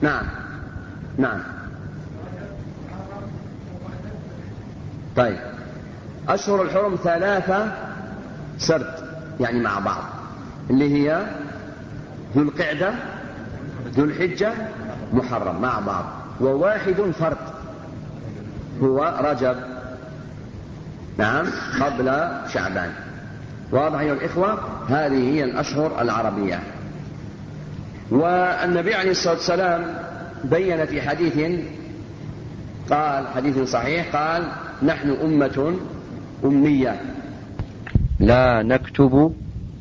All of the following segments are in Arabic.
نعم نعم. طيب، أشهر الحرم 3 سرد يعني مع بعض، اللي هي ذو القعدة ذو الحجة محرم مع بعض، وواحد فرد هو رجب، نعم، قبل شعبان. واضح أيها الإخوة؟ هذه هي الأشهر العربية. والنبي عليه الصلاة والسلام بين في حديث، قال حديث صحيح، قال: نحن أمة أمية لا نكتب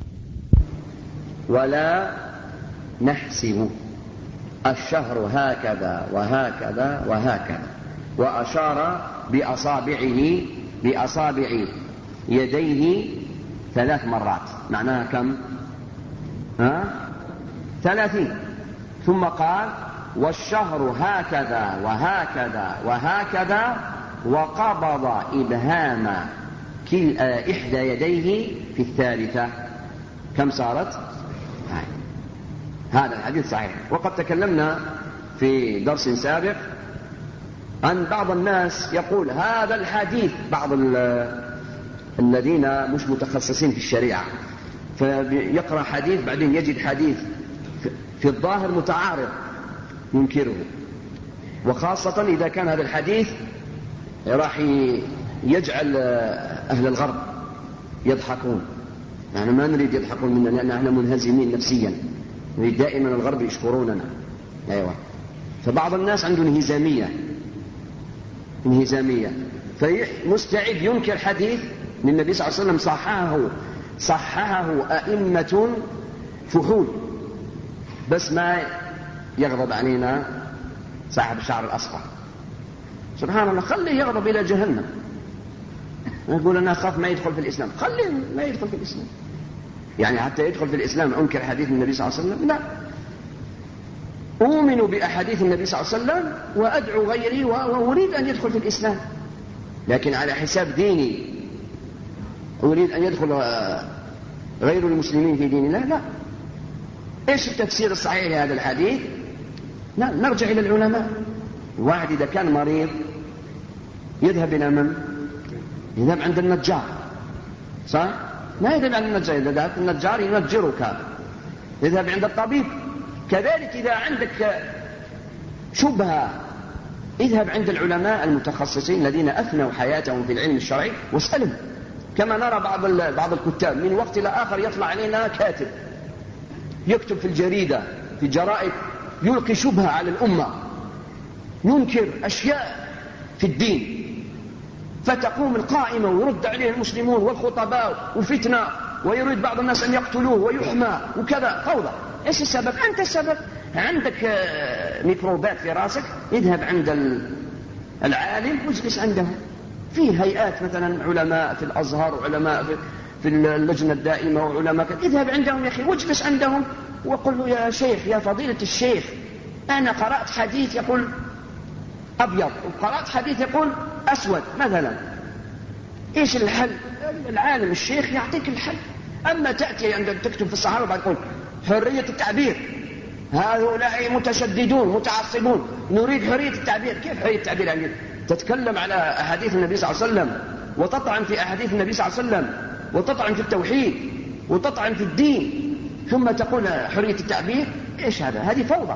ولا نحسب، الشهر هكذا وهكذا وهكذا، وأشار بأصابع يديه 3 مرات، معناها كم؟ 30. ثم قال: والشهر هكذا وهكذا وهكذا، وقبض إبهام إحدى يديه في الثالثة. كم صارت؟ هذا الحديث صحيح. وقد تكلمنا في درس سابق عن بعض الناس يقول هذا الحديث، بعض الذين مش متخصصين في الشريعة، فيقرأ حديث بعدين يجد حديث في الظاهر متعارض ينكره، وخاصة إذا كان هذا الحديث راح يجعل أهل الغرب يضحكون. يعني ما نريد يضحكون مننا، لأن احنا منهزمين نفسيا، نريد دائما الغرب يشكروننا. أيوة. فبعض الناس عنده انهزامية، فمستعد ينكر حديث للنبي صلى الله عليه وسلم صححه أئمة فحول، بس ما يغضب علينا صاحب الشعر الأصفر. سبحان الله، خليه يغضب إلى جهنم. يقول أنا أخاف ما يدخل في الإسلام، خليه ما يدخل في الإسلام. يعني حتى يدخل في الإسلام أنكر حديث النبي صلى الله عليه وسلم؟ لا، أؤمن بأحاديث النبي صلى الله عليه وسلم وأدعو غيري وأريد أن يدخل في الإسلام، لكن على حساب ديني أريد أن يدخل غير المسلمين في دين الله؟ لا. إيش التفسير الصحيح لهذا الحديث؟ لا، نرجع إلى العلماء. واحد إذا كان مريض يذهب إلى من؟ يذهب عند النجار، صح؟ ما يذهب عند النجار، إذا ذهب النجار ينجرك. يذهب عند الطبيب. كذلك إذا عندك شبهة اذهب عند العلماء المتخصصين الذين أفنوا حياتهم في العلم الشرعي واسألهم. كما نرى بعض الكتاب من وقت إلى آخر يطلع علينا كاتب يكتب في الجريدة في الجرائد يلقي شبهة على الأمة، ينكر أشياء في الدين، فتقوم القائمة ويرد عليه المسلمون والخطباء وفتنة، ويريد بعض الناس أن يقتلوه ويحمى وكذا، فوضى. إيش السبب؟ أنت السبب. عندك ميكروبات في راسك، اذهب عند العالم واجلس عنده. في هيئات مثلا علماء في الأزهر وعلماء في اللجنة الدائمة وعلماء اذهب عندهم يا أخي واجلس عندهم وقل له يا شيخ، يا فضيلة الشيخ، أنا قرأت حديث يقول أبيض وقرأت حديث يقول أسود مثلا، إيش الحل؟ العالم الشيخ يعطيك الحل. أما تأتي عند تكتب في الصحافة بعد تقول حرية التعبير، هؤلاء متشددون متعصبون، نريد حرية التعبير. كيف حرية التعبير؟ يعني تتكلم على أحاديث النبي صلى الله عليه وسلم وتطعن في أحاديث النبي صلى الله عليه وسلم وتطعن في التوحيد وتطعن في الدين، ثم تقول حرية التعبير؟ إيش هذا؟ هذه فوضى.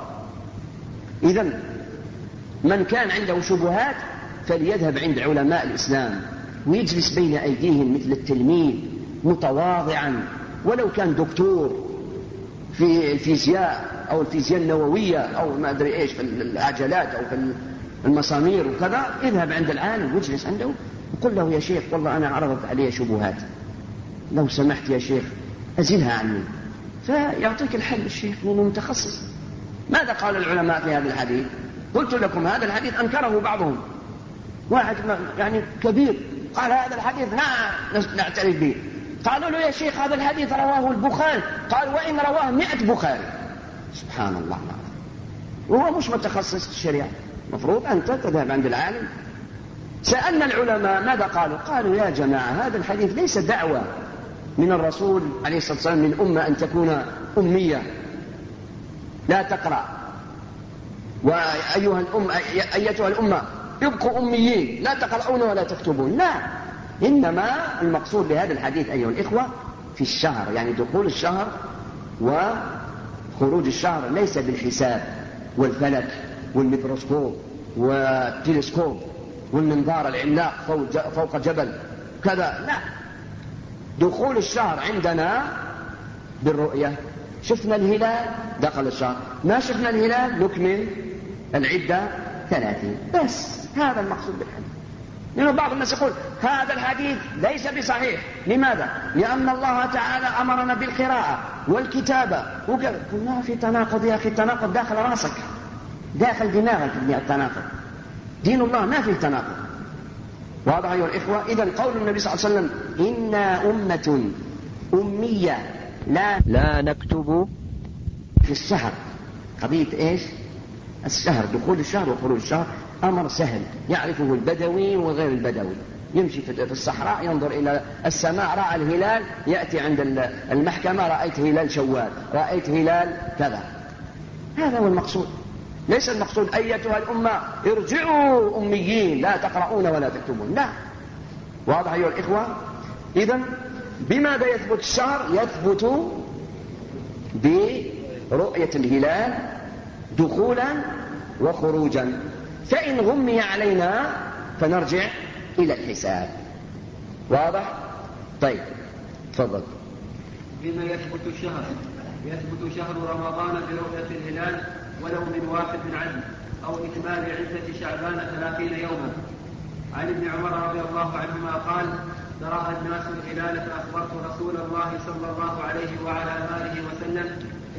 إذن من كان عنده شبهات فليذهب عند علماء الإسلام ويجلس بين أيديهم مثل التلميذ متواضعا، ولو كان دكتور في الفيزياء أو الفيزياء النووية أو ما أدري إيش في العجلات أو في المسامير وكذا، اذهب عند العالم واجلس عنده وقل له يا شيخ والله أنا عرضت علي شبهات، لو سمحت يا شيخ أزلها عني، فيعطيك الحل الشيخ لأنه متخصص. ماذا قال العلماء في هذا الحديث؟ قلت لكم هذا الحديث أنكره بعضهم، واحد يعني كبير قال هذا الحديث لا نعترف به. قالوا له يا شيخ هذا الحديث رواه البخاري، قال وإن رواه 100 بخاري. سبحان الله، وهو مش متخصص في الشريعة. مفروض أنت تذهب عند العالم. سألنا العلماء ماذا قالوا؟ قالوا يا جماعة هذا الحديث ليس دعوة من الرسول عليه الصلاة والسلام من أمة أن تكون أمية لا تقرأ أيتها الأمة يبقوا أميين لا تقرؤون ولا تكتبون، لا، إنما المقصود بهذا الحديث أيها الإخوة في الشهر، يعني دخول الشهر وخروج الشهر ليس بالحساب والفلك والميكروسكوب والتلسكوب والمنظار العملاق فوق جبل كذا، لا، دخول الشهر عندنا بالرؤية. شفنا الهلال دخل الشهر، ما شفنا الهلال نكمل العدة 30 بس. هذا المقصود بالحديث. لأنه بعض الناس يقول هذا الحديث ليس بصحيح. لماذا؟ لأن الله تعالى أمرنا بالقراءة والكتابة وقال ما في تناقض يا أخي، التناقض داخل راسك داخل دماغك، التناقض دين الله ما فيه تناقض. واضح أيها الإخوة؟ إذن قول النبي صلى الله عليه وسلم إنا أمة أمية لا نكتب في الشهر، قضية إيش؟ الشهر، دخول الشهر وخروج الشهر أمر سهل يعرفه البدوي وغير البدوي. يمشي في الصحراء ينظر إلى السماء رأى الهلال، يأتي عند المحكمة رأيت هلال شوال، رأيت هلال كذا. هذا هو المقصود، ليس المقصود أيتها الأمة ارجعوا أميين لا تقرؤون ولا تكتبون، لا. واضح أيها الإخوة؟ إذن بماذا يثبت الشهر؟ يثبت برؤية الهلال دخولا وخروجا، فإن غمي علينا فنرجع إلى الحساب. واضح؟ طيب تفضل. بما يثبت الشهر؟ يثبت شهر رمضان برؤية الهلال ولو من 1 من عدل أو إكمال عدة شعبان 30 يوما. عن ابن عمر رضي الله عنهما قال تراءى الناس الهلال فأخبرت رسول الله صلى الله عليه وعلى آله وسلم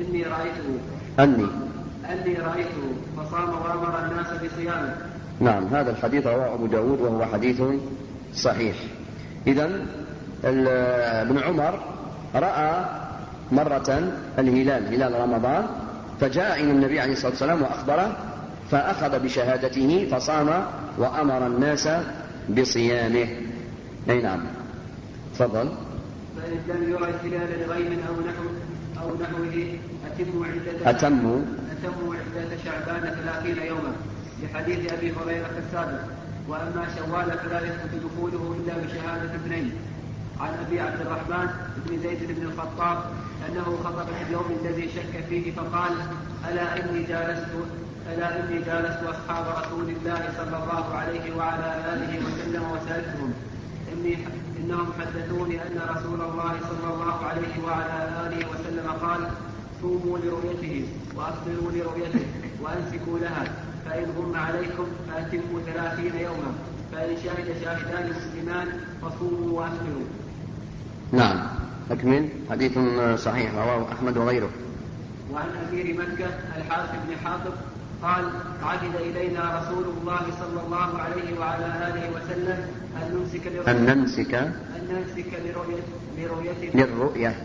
أني رأيته فصام وأمر الناس بصيامه. نعم، هذا الحديث رواه أبو داود وهو حديث صحيح. إذن ابن عمر رأى مرة الهلال هلال رمضان، فجاء إلى النبي عليه الصلاة والسلام وأخبره، فأخذ بشهادته فصام وأمر الناس بصيامه. أي نعم، تفضل. فإن لم يرى الهلال لغيم أو نحوه أتموا عدة شعبان 30 يوما، لحديث أبي هريرة السابق. وأما شوال فلا يثبت دخوله إلا بشهادة اثنين. عن أبي عبد الرحمن بن زيد بن الخطاب أنه خطب في اليوم الذي شك فيه فقال ألا إني جالست أصحاب رسول الله صلى الله عليه وعلى آله وسلم وسألتهم إنهم حدثوني أن رسول الله صلى الله عليه وعلى آله وسلم قال صوموا لرؤيته وأفطروا لرؤيته وأمسكوا لها، فإن غم عليكم فأتموا 30 يوما، فإن شهد شاهدان مسلمان فصوموا وأفطروا. نعم، أكمل. حديث صحيح رواه أحمد وغيره. وعن أمير مكة الحارث بن حاطب قال عهد إلينا رسول الله صلى الله عليه وعلى آله وسلم أن نمسك لرؤية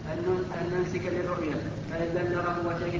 فإن لم نره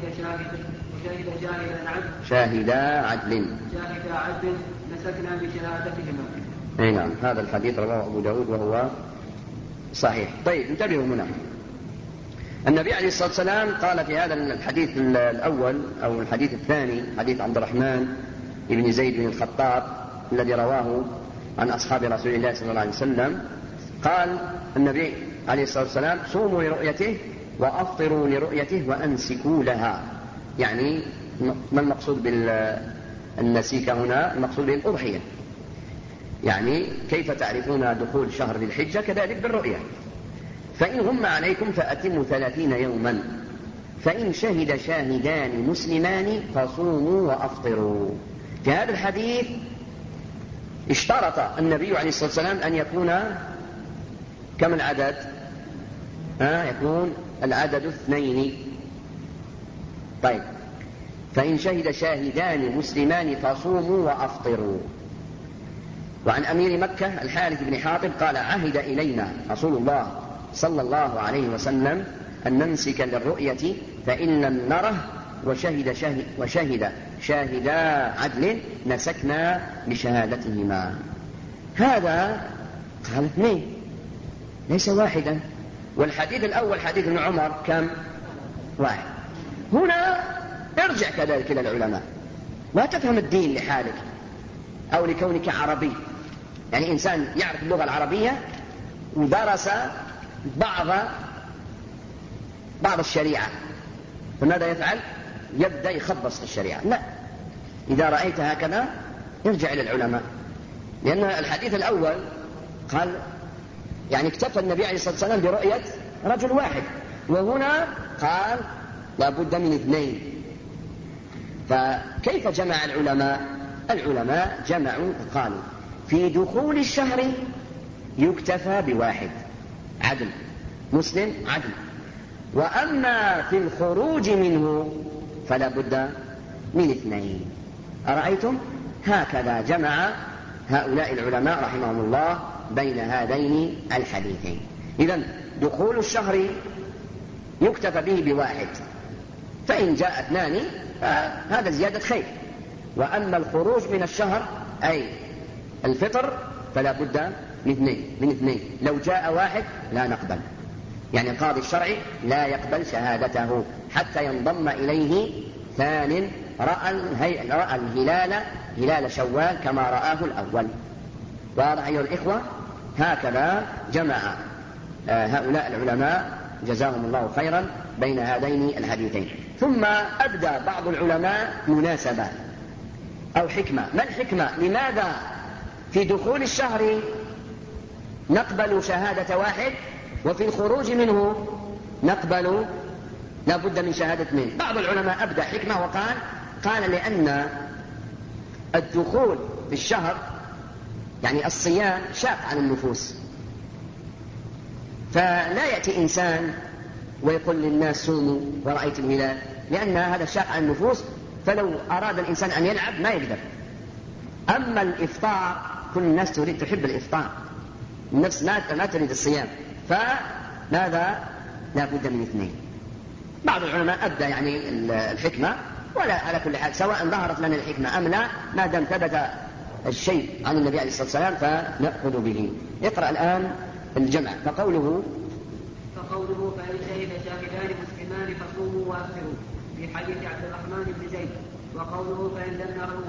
وشهد شاهدا عدل مسكنا بشهادتهما. أي نعم، هذا الحديث رواه أبو داود وهو صحيح. طيب انتبهوا هنا، النبي عليه الصلاة والسلام قال في هذا الحديث الأول أو الحديث الثاني، حديث عبد الرحمن بن زيد بن الخطاب الذي رواه عن أصحاب رسول الله صلى الله عليه وسلم، قال النبي عليه الصلاة والسلام صوموا لرؤيته وأفطروا لرؤيته وأنسكوا لها. يعني ما المقصود بالنسيك هنا؟ المقصود بالأضحية، يعني كيف تعرفون دخول شهر ذي الحجة كذلك بالرؤية. فإن غم عليكم فأتموا 30 يوما، فإن شهد شاهدان مسلمان فصوموا وأفطروا. في هذا الحديث اشترط النبي عليه الصلاة والسلام أن يكون كم العدد؟ يكون العدد 2. طيب، فإن شهد شاهدان مسلمان فصوموا وأفطروا. وعن أمير مكة الحارث بن حاطب قال عهد إلينا رسول الله صلى الله عليه وسلم أن نمسك للرؤية فإن لم نره وشهد شاهدا عدل مسكنا بشهادتهما. هذا قال 2 ليس واحدا، والحديث الأول حديث ابن عمر كم؟ 1. هنا ارجع كذلك إلى العلماء، لا تفهم الدين لحالك أو لكونك عربي. يعني إنسان يعرف اللغة العربية ودرس بعض الشريعة، فماذا يفعل؟ يبدأ يخبص في الشريعة. لا، إذا رأيت هكذا ارجع إلى العلماء، لأن الحديث الأول قال يعني اكتفى النبي عليه الصلاة والسلام برؤية رجل واحد، وهنا قال لابد من 2. فكيف جمع العلماء؟ العلماء جمعوا قالوا في دخول الشهر يكتفى ب1 عدل مسلم عدل، وأما في الخروج منه فلا بد من 2. أرأيتم؟ هكذا جمع هؤلاء العلماء رحمهم الله بين هذين الحديثين. إذن دخول الشهر يكتفى به ب1، فإن جاء 2 فهذا زيادة خير، وأما الخروج من الشهر أي الفطر فلا بد من 2. لو جاء 1 لا نقبل، يعني القاضي الشرعي لا يقبل شهادته حتى ينضم إليه 2 رأى الهلال هلال شوال كما رآه الأول. واضح أيها الإخوة؟ هكذا جمع هؤلاء العلماء جزاهم الله خيرا بين هذين الحديثين. ثم أبدى بعض العلماء مناسبة أو حكمة. ما الحكمة؟ لماذا في دخول الشهر نقبل شهادة 1 وفي الخروج منه نقبل لا بد من شهادة 2؟ بعض العلماء أبدى حكمة وقال لأن الدخول في الشهر يعني الصيام شاق على النفوس، فلا يأتي إنسان ويقول للناس صوموا ورأيت الهلال، لأن هذا شاق على النفوس، فلو أراد الإنسان أن يلعب ما يقدر. أما الإفطار كل الناس تحب الإفطار، النفس ما تريد الصيام، فماذا لا بد من 2. بعض العلماء أبدى يعني الحكمة، ولا على كل حال سواء ظهرت لنا الحكمة أم لا، ما دام ثبت الشيء عن النبي عليه الصلاة والسلام فنأخذ به. اقرأ الآن الجمع. فقوله فإن شهد شاهدان مسلمان فصوموا وأفطروا في حديث عبد الرحمن بن زيد. وقوله فإن لم نره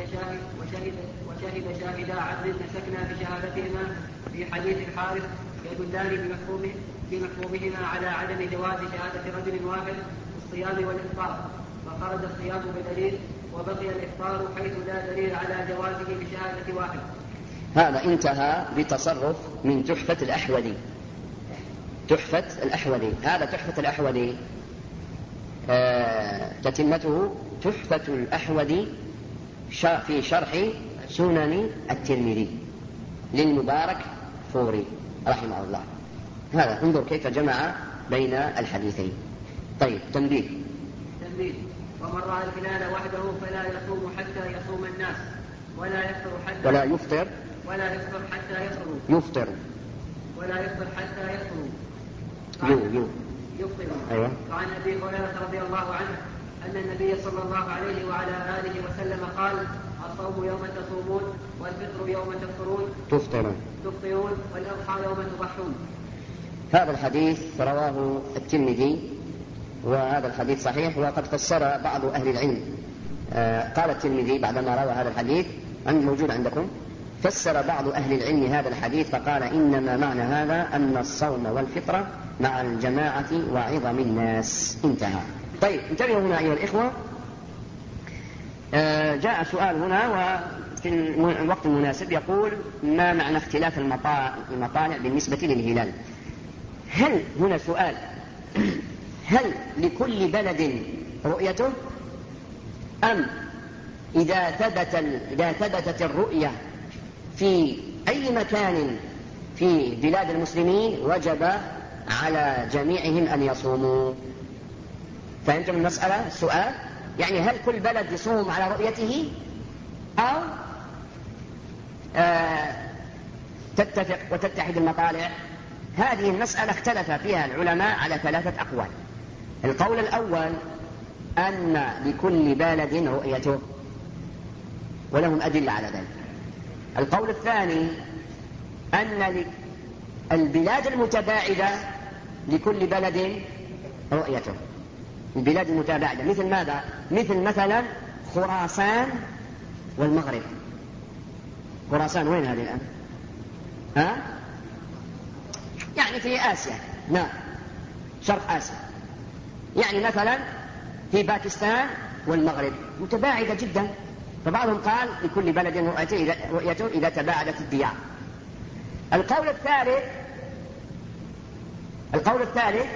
وشهد شاهدا عدل مسكنا بشهادتهما في حديث الحارث يدلان بمفهومهما على عدم جواز شهادة رجل واحد في الصيام والإفطار، فخرج الصيام بدليل وبقي الإفطار حيث لا دليل على جوازه بشهادة 1. هذا انتهى بتصرف من تحفة الأحوذي. هذا تحفة الأحوذي تتمته تحفة الأحوذي في شرح سنن الترمذي للمبارك فوري رحمه الله. هذا انظر كيف جمع بين الحديثين. طيب تنبيه. ومن رأى الهلال وحده فلا يصوم حتى يصوم الناس ولا يفطر حتى يفطر أيوة. وعن أبي هريرة رضي الله عنه أن النبي صلى الله عليه وعلى آله وسلم قال: الصوم يوم تصومون والفطر يوم تفطرون والأضحى يوم تضحون. هذا الحديث رواه الترمذي، وهذا الحديث صحيح، وقد فسر بعض أهل العلم. قال الترمذي بعدما روى هذا الحديث موجود عندكم، فسر بعض أهل العلم هذا الحديث فقال: إنما معنى هذا أن الصوم والفطرة مع الجماعة وعظم الناس. انتهى. طيب انتبهوا هنا أيها الإخوة، جاء سؤال هنا وفي الوقت المناسب يقول: ما معنى اختلاف المطالع بالنسبة للهلال؟ هل هنا سؤال: هل لكل بلد رؤيته، أم إذا ثبتت الرؤية في أي مكان في بلاد المسلمين وجب على جميعهم أن يصوموا؟ فهمتم المسألة؟ السؤال يعني هل كل بلد يصوم على رؤيته، أو تتفق وتتحد المطالع؟ هذه المسألة اختلف فيها العلماء على 3 أقوال. القول الأول أن لكل بلد رؤيته، ولهم أدلة على ذلك. القول الثاني أن البلاد المتباعدة لكل بلد رؤيته. البلاد المتباعدة مثل ماذا؟ مثل مثلا خراسان والمغرب. خراسان وين هذه الآن؟ ها؟ يعني في آسيا، نعم، شرق آسيا، يعني مثلا في باكستان والمغرب، متباعدة جدا. فبعضهم قال لكل بلد رؤيته إذا تباعدت الديار. القول الثالث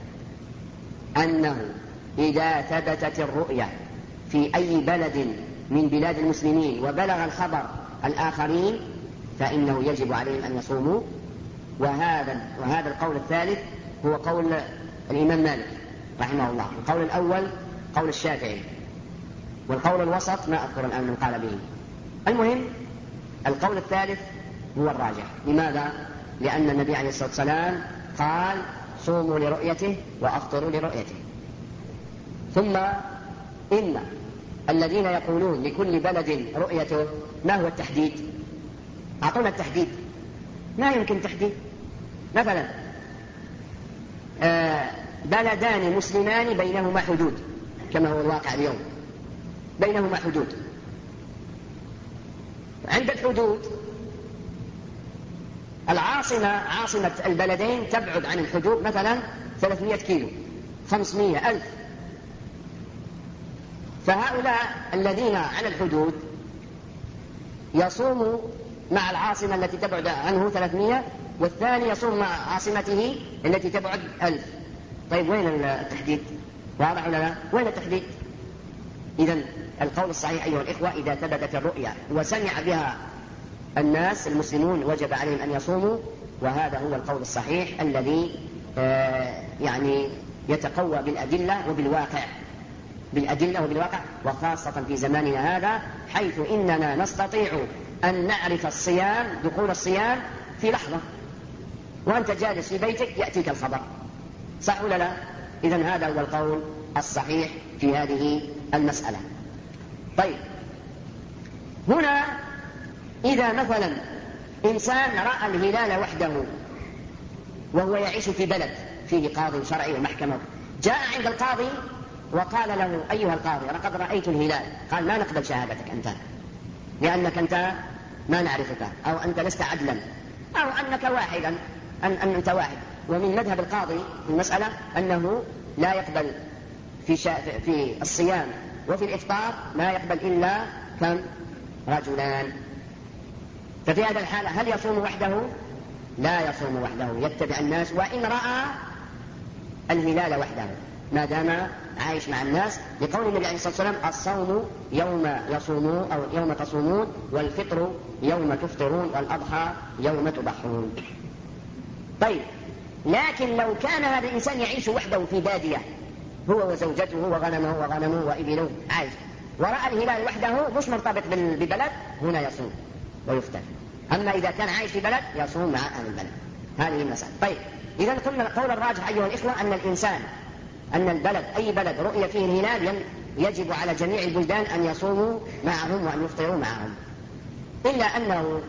أنه إذا ثبتت الرؤية في أي بلد من بلاد المسلمين وبلغ الخبر الآخرين فإنه يجب عليهم أن يصوموا. وهذا القول الثالث هو قول الإمام مالك رحمه الله. القول الأول قول الشافعي، والقول الوسط ما أذكر الآن من قال به. المهم القول الثالث هو الراجح. لماذا؟ لأن النبي عليه الصلاة والسلام قال صوموا لرؤيته وأفطروا لرؤيته. ثم إن الذين يقولون لكل بلد رؤيته، ما هو التحديد؟ أعطونا التحديد. ما يمكن تحديد. مثلا بلدان مسلمان بينهما حدود كما هو الواقع اليوم، بينهما حدود. عند الحدود عاصمة البلدين تبعد عن الحدود مثلا 300 كيلو، 500 ألف. فهؤلاء الذين على الحدود يصوموا مع العاصمة التي تبعد عنه 300، والثاني يصوم مع عاصمته التي تبعد 1000. طيب وين التحديد؟ واضح ولا لا؟ وين التحديد؟ إذن القول الصحيح أيها الإخوة إذا ثبتت الرؤيا وسمع بها الناس المسلمون وجب عليهم أن يصوموا. وهذا هو القول الصحيح الذي يعني يتقوى بالأدلة وبالواقع، وخاصة في زماننا هذا حيث إننا نستطيع أن نعرف الصيام، دخول الصيام في لحظة، وأنت جالس في بيتك يأتيك الخبر، صح ولا لا؟ إذن هذا هو القول الصحيح في هذه المسألة. طيب هنا إذا مثلا إنسان رأى الهلال وحده وهو يعيش في بلد فيه قاضي شرعي ومحكمة، جاء عند القاضي وقال له أيها القاضي لقد رأيت الهلال، قال ما نقبل شهادتك أنت، لأنك أنت ما نعرفك، أو أنت لست عدلا، أو أنك واحدا، أنت واحد. ومن مذهب القاضي في المسألة أنه لا يقبل في الصيام وفي الإفطار لا يقبل إلا كم؟ رجلان. ففي هذا الحالة هل يصوم وحده؟ لا يصوم وحده، يتبع الناس وإن رأى الهلال وحده ما دام عايش مع الناس، لقول النبي عليه الصلاة والسلام الصوم يوم يصومون أو يوم تصومون، والفطر يوم تفطرون، والأضحى يوم تضحون. طيب لكن لو كان هذا الإنسان يعيش وحده في بادية، هو وزوجته وغنمه وإبله عايش، ورأى الهلال وحده مش مرتبط ببلد، هنا يصوم ويفطر. أما إذا كان عايش في بلد يصوم مع أهل البلد. هذه المسألة. طيب إذا قلنا القول الراجح أيها الإخوة أن البلد أي بلد رؤية فيه الهلال يجب على جميع البلدان أن يصوموا معهم وأن يفطروا معهم، إلا أنه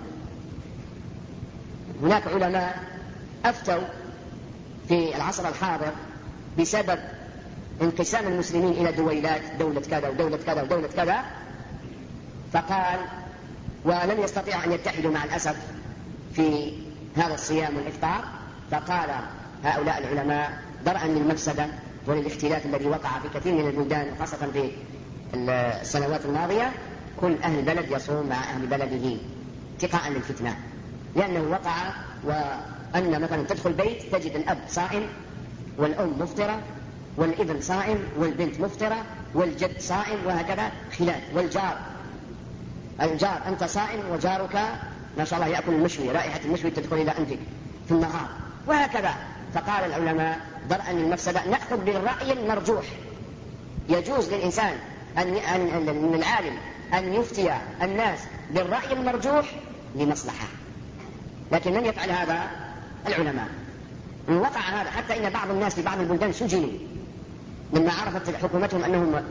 هناك علماء أفتوا في العصر الحاضر بسبب انقسام المسلمين إلى دويلات، دولة كذا ودولة كذا ودولة كذا، فقال ولم يستطيعوا أن يتحدوا مع الأسف في هذا الصيام والإفطار، فقال هؤلاء العلماء درءا للمفسدة وللاختلاف الذي وقع في كثير من البلدان خاصة في السنوات الماضية، كل أهل بلد يصوم مع أهل بلده اتقاء للفتنة. لأنه وقع وأن مثلا تدخل بيت تجد الأب صائم والأم مفطرة والابن صائم والبنت مفطرة والجد صائم، وهكذا خلاف. الجار أنت صائم وجارك ما شاء الله يأكل المشوي، رائحة المشوي تدخل إلى أنفك في النهار، وهكذا. فقال العلماء درءا للمفسدة نأخذ بالرأي المرجوح. يجوز للإنسان من العالم أن يفتي الناس بالرأي المرجوح لمصلحة، لكن لم يفعل هذا العلماء. وقع هذا حتى إن بعض الناس في بعض البلدان سجنوا لما عرفت حكومتهم أنهم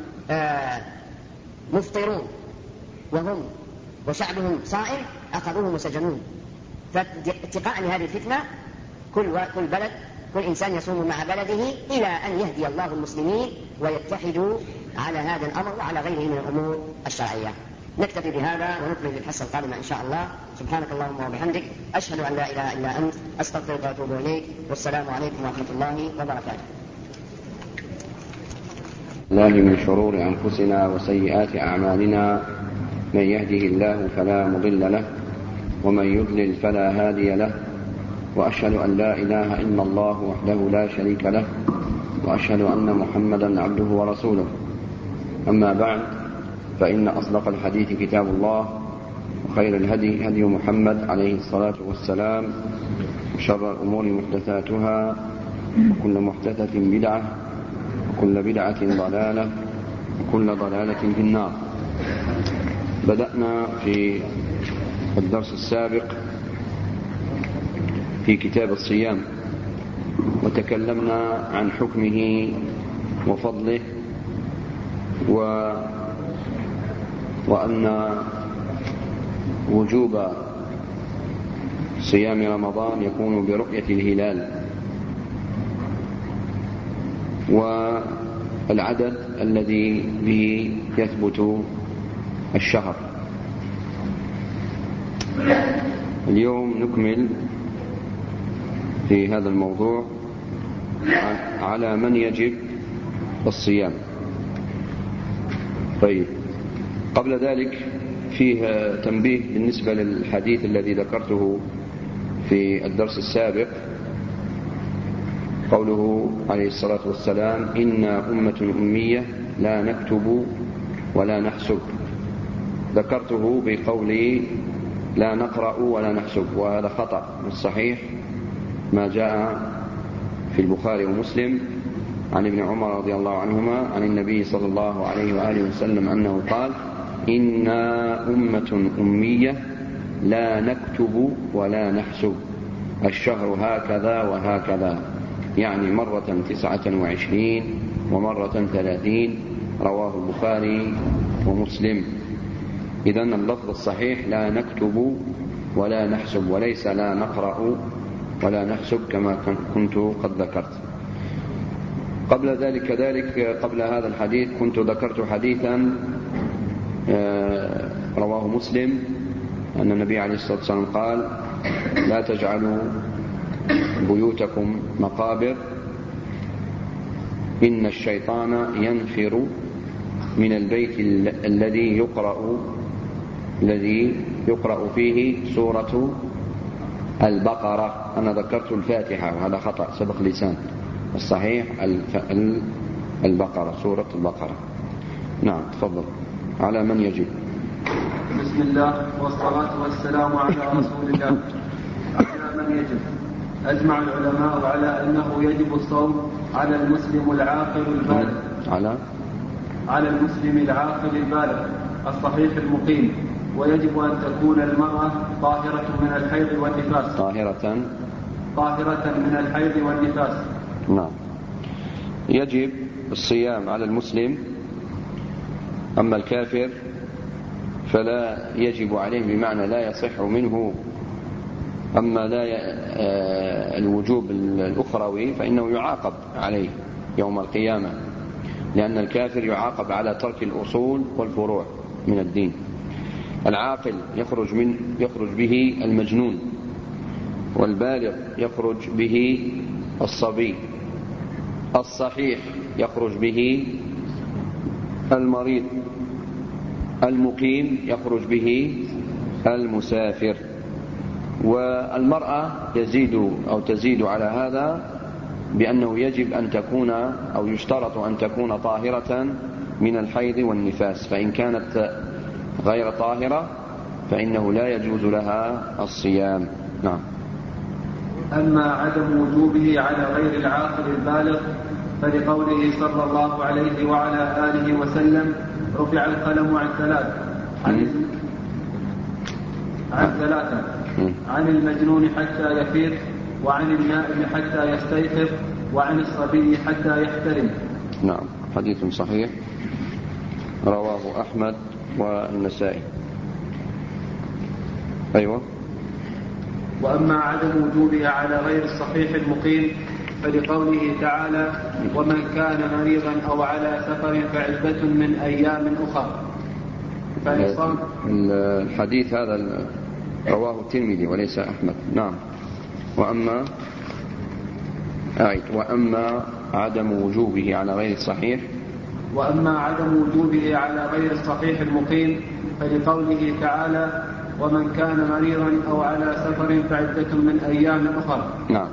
مفطرون وهم وشعبهم صائم، أخذوهم وسجنوهم. فاتقاء لهذه الفتنة كل بلد كل إنسان يصوم مع بلده إلى أن يهدي الله المسلمين ويتحدوا على هذا الأمر وعلى غيره من الأمور الشرعية. نكتفي بهذا ونكمل الحصة القادمة إن شاء الله. سبحانك اللهم وبحمدك، أشهد أن لا إله إلا أنت، أستغفرك وأتوب إليك، والسلام عليكم ورحمة الله وبركاته. الله من شرور أنفسنا وسيئات أعمالنا، من يهده الله فلا مضل له ومن يضلل فلا هادي له، وأشهد أن لا إله إلا الله وحده لا شريك له، وأشهد أن محمدا عبده ورسوله. أما بعد، فإن أصدق الحديث كتاب الله، وخير الهدي هدي محمد عليه الصلاة والسلام، وشر الأمور محدثاتها، وكل محدثة بدعة، وكل بدعة ضلالة، وكل ضلالة في النار. بدأنا في الدرس السابق في كتاب الصيام، وتكلمنا عن حكمه وفضله، وأن وجوب صيام رمضان يكون برؤية الهلال، والعدد الذي به يثبت الشهر. اليوم نكمل في هذا الموضوع على من يجب الصيام. طيب، قبل ذلك فيه تنبيه بالنسبة للحديث الذي ذكرته في الدرس السابق، قوله عليه الصلاة والسلام: إنا أمة أمية لا نكتب ولا نحسب. ذكرته بقولي لا نقرأ ولا نحسب، وهذا خطأ. الصحيح ما جاء في البخاري ومسلم عن ابن عمر رضي الله عنهما عن النبي صلى الله عليه وآله وسلم أنه قال: إنا أمة أمية لا نكتب ولا نحسب، الشهر هكذا وهكذا، يعني مرة 29 ومرة 30. رواه البخاري ومسلم. إذن اللفظ الصحيح لا نكتب ولا نحسب، وليس لا نقرأ ولا نحسب كما كنت قد ذكرت. قبل ذلك كذلك، قبل هذا الحديث كنت ذكرت حديثا رواه مسلم أن النبي عليه الصلاة والسلام قال: لا تجعلوا بيوتكم مقابر، إن الشيطان ينفر من البيت الذي يقرأ فيه سورة البقرة. أنا ذكرت الفاتحة وهذا خطأ، سبق لسان. الصحيح البقرة، سورة البقرة. نعم، تفضل. على من يجب. بسم الله والصلاة والسلام على رسول الله. على من يجب. أجمع العلماء على أنه يجب الصوم على المسلم العاقل البالغ، على المسلم العاقل البالغ الصحيح المقيم، ويجب أن تكون المرأة طاهرة من الحيض والنفاس. طاهرة من الحيض والنفاس. نعم. يجب الصيام على المسلم، أما الكافر فلا يجب عليه، بمعنى لا يصح منه. أما لا الوجوب الأخروي فإنه يعاقب عليه يوم القيامة، لأن الكافر يعاقب على ترك الأصول والفروع من الدين. العاقل يخرج به المجنون، والبالغ يخرج به الصبي، الصحيح يخرج به المريض، المقيم يخرج به المسافر. والمرأة تزيد على هذا بأنه يجب أن تكون، أو يشترط أن تكون طاهرة من الحيض والنفاس، فإن كانت غير طاهرة فإنه لا يجوز لها الصيام. نعم. أما عدم وجوبه على غير العاقل البالغ فلقوله صلى الله عليه وعلى آله وسلم: رفع القلم عن ثلاث، عن المجنون حتى يفيق، وعن النائم حتى يستيقظ، وعن الصبي حتى يحترم. نعم، حديث صحيح رواه أحمد والنسائي. أيوة. وأما عدم وجوبها على غير الصحيح المقيم فلقوله تعالى ومن كان مريضا أو على سفر فعدة من أيام أخر. الحديث هذا رواه الترمذي وليس أحمد. نعم. وأما عدم وجوبه على غير الصحيح المقيم فلقوله تعالى ومن كان مريضا أو على سفر فعدة من أيام أخر. نعم.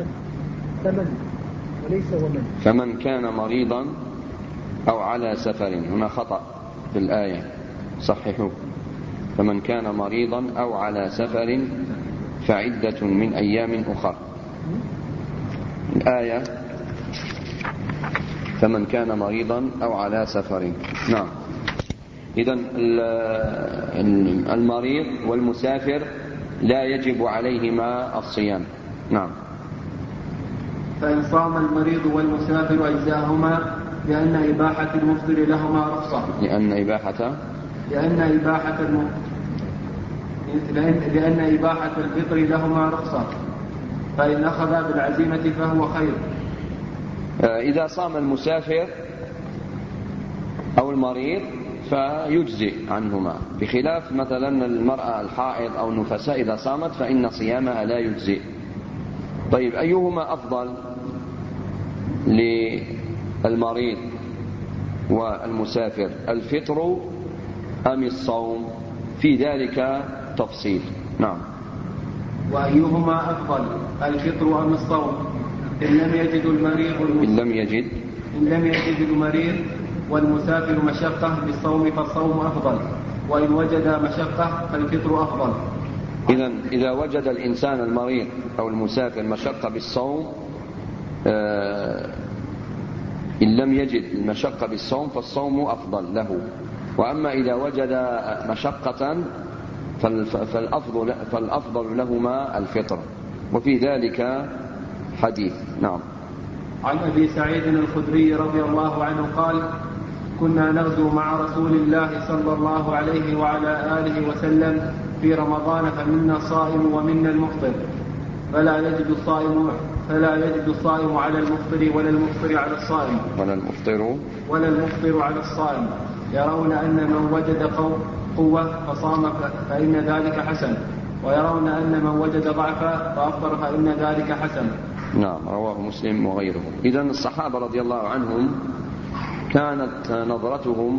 فمن كان مريضا أو على سفر، هنا خطأ في الآية، صححوا. فمن كان مريضا أو على سفر فعدة من أيام أخر. الآية فمن كان مريضا أو على سفر. نعم. إذن المريض والمسافر لا يجب عليهما الصيام. نعم. فإن صام المريض والمسافر أجزاهما لأن إباحة المفطر لهما رخصة. لأن إباحة الفطر لهما رخصة، فإن أخذ بالعزيمة فهو خير. إذا صام المسافر أو المريض فيجزئ عنهما، بخلاف مثلا المرأة الحائض أو النفساء إذا صامت فإن صيامها لا يجزئ. طيب، أيهما أفضل للمريض والمسافر، الفطر أم الصوم؟ في ذلك تفصيل. نعم. وأيهما أفضل، الفطر أم الصوم؟ إن لم يجد المريض والمسافر مشقة بالصوم فالصوم أفضل، وإن وجد مشقة فالفطر أفضل. إذا وجد الإنسان المريض أو المسافر مشقة بالصوم، إن لم يجد المشقة بالصوم فالصوم أفضل له. وأما إذا وجد مشقة فالأفضل لهما الفطر، وفي ذلك حديث. نعم. عن أبي سعيد الخدري رضي الله عنه قال كنا نغزو مع رسول الله صلى الله عليه وعلى آله وسلم في رمضان، فمنا الصائم ومنا المفطر، فلا يجد الصائم على المفطر ولا المفطر على الصائم على الصائم. يرون أن من وجد قوة فصام فإن ذلك حسن، ويرون أن من وجد ضعفا فأفطر فإن ذلك حسن. نعم. رواه مسلم وغيره. إذن الصحابة رضي الله عنهم كانت نظرتهم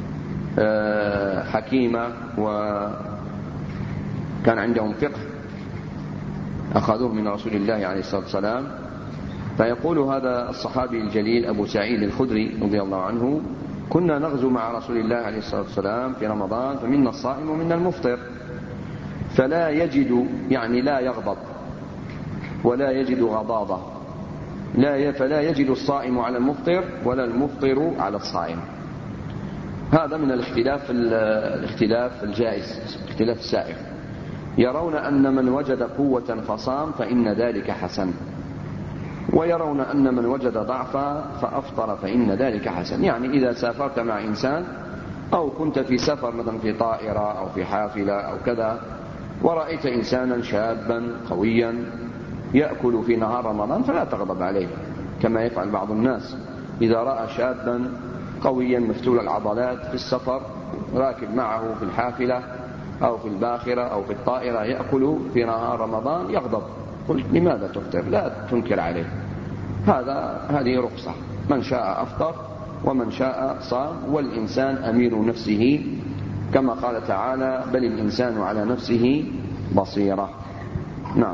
حكيمة، وكان عندهم فقه أخذوه من رسول الله عليه الصلاة والسلام. فيقول هذا الصحابي الجليل أبو سعيد الخدري رضي الله عنه كنا نغزو مع رسول الله عليه الصلاة والسلام في رمضان، فمنا الصائم ومنا المفطر، فلا يجد، يعني لا يغضب ولا يجد غضاضة، فلا يجد الصائم على المفطر ولا المفطر على الصائم. هذا من الاختلاف الجائز، اختلاف السائغ. يرون أن من وجد قوة فصام فإن ذلك حسن، ويرون أن من وجد ضعفا فأفطر فإن ذلك حسن. يعني إذا سافرت مع إنسان أو كنت في سفر مثلا في طائرة أو في حافلة أو كذا، ورأيت إنسانا شابا قويا يأكل في نهار رمضان، فلا تغضب عليه كما يفعل بعض الناس. إذا رأى شابا قويا مفتول العضلات في السفر راكب معه في الحافلة أو في الباخرة أو في الطائرة يأكل في نهار رمضان، يغضب. قلت لماذا تفطر؟ لا تنكر عليه، هذه رخصة، من شاء أفطر ومن شاء صام، والإنسان أمير نفسه كما قال تعالى بل الإنسان على نفسه بصيرة. نعم.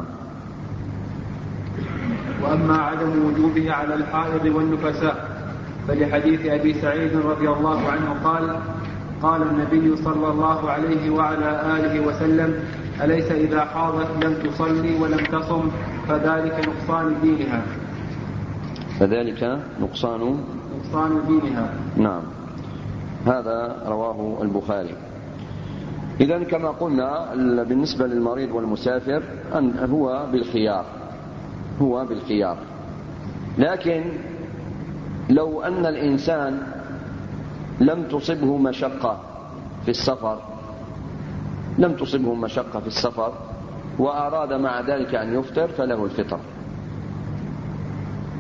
وأما عدم وجوبه على الحائض والنفساء فلحديث أبي سعيد رضي الله عنه قال النبي صلى الله عليه وعلى آله وسلم أليس إذا حاضت لم تصلي ولم تصم فذلك نقصان دينها. نعم. هذا رواه البخاري. إذن كما قلنا بالنسبة للمريض والمسافر هو بالخيار، لكن لو أن الإنسان لم تصبه مشقة في السفر وأراد مع ذلك أن يفطر فله الفطر،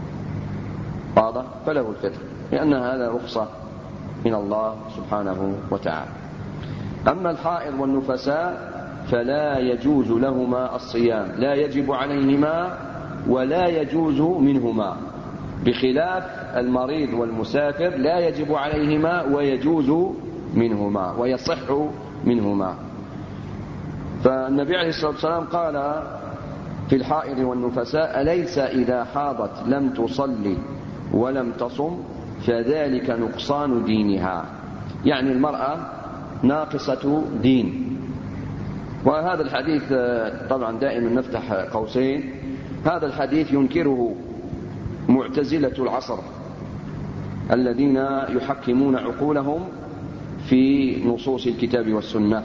حاضة فله الفطر، لأن هذا رخصة من الله سبحانه وتعالى. أما الحائض والنفساء فلا يجوز لهما الصيام، لا يجب عليهما ولا يجوز منهما، بخلاف المريض والمسافر لا يجب عليهما ويجوز منهما ويصح منهما. فالنبي عليه الصلاة والسلام قال في الحائض والنفساء: أليس إذا حاضت لم تصلي ولم تصم فذلك نقصان دينها، يعني المرأة ناقصة دين. وهذا الحديث طبعا دائما نفتح قوسين، هذا الحديث ينكره معتزلة العصر الذين يحكمون عقولهم في نصوص الكتاب والسنة،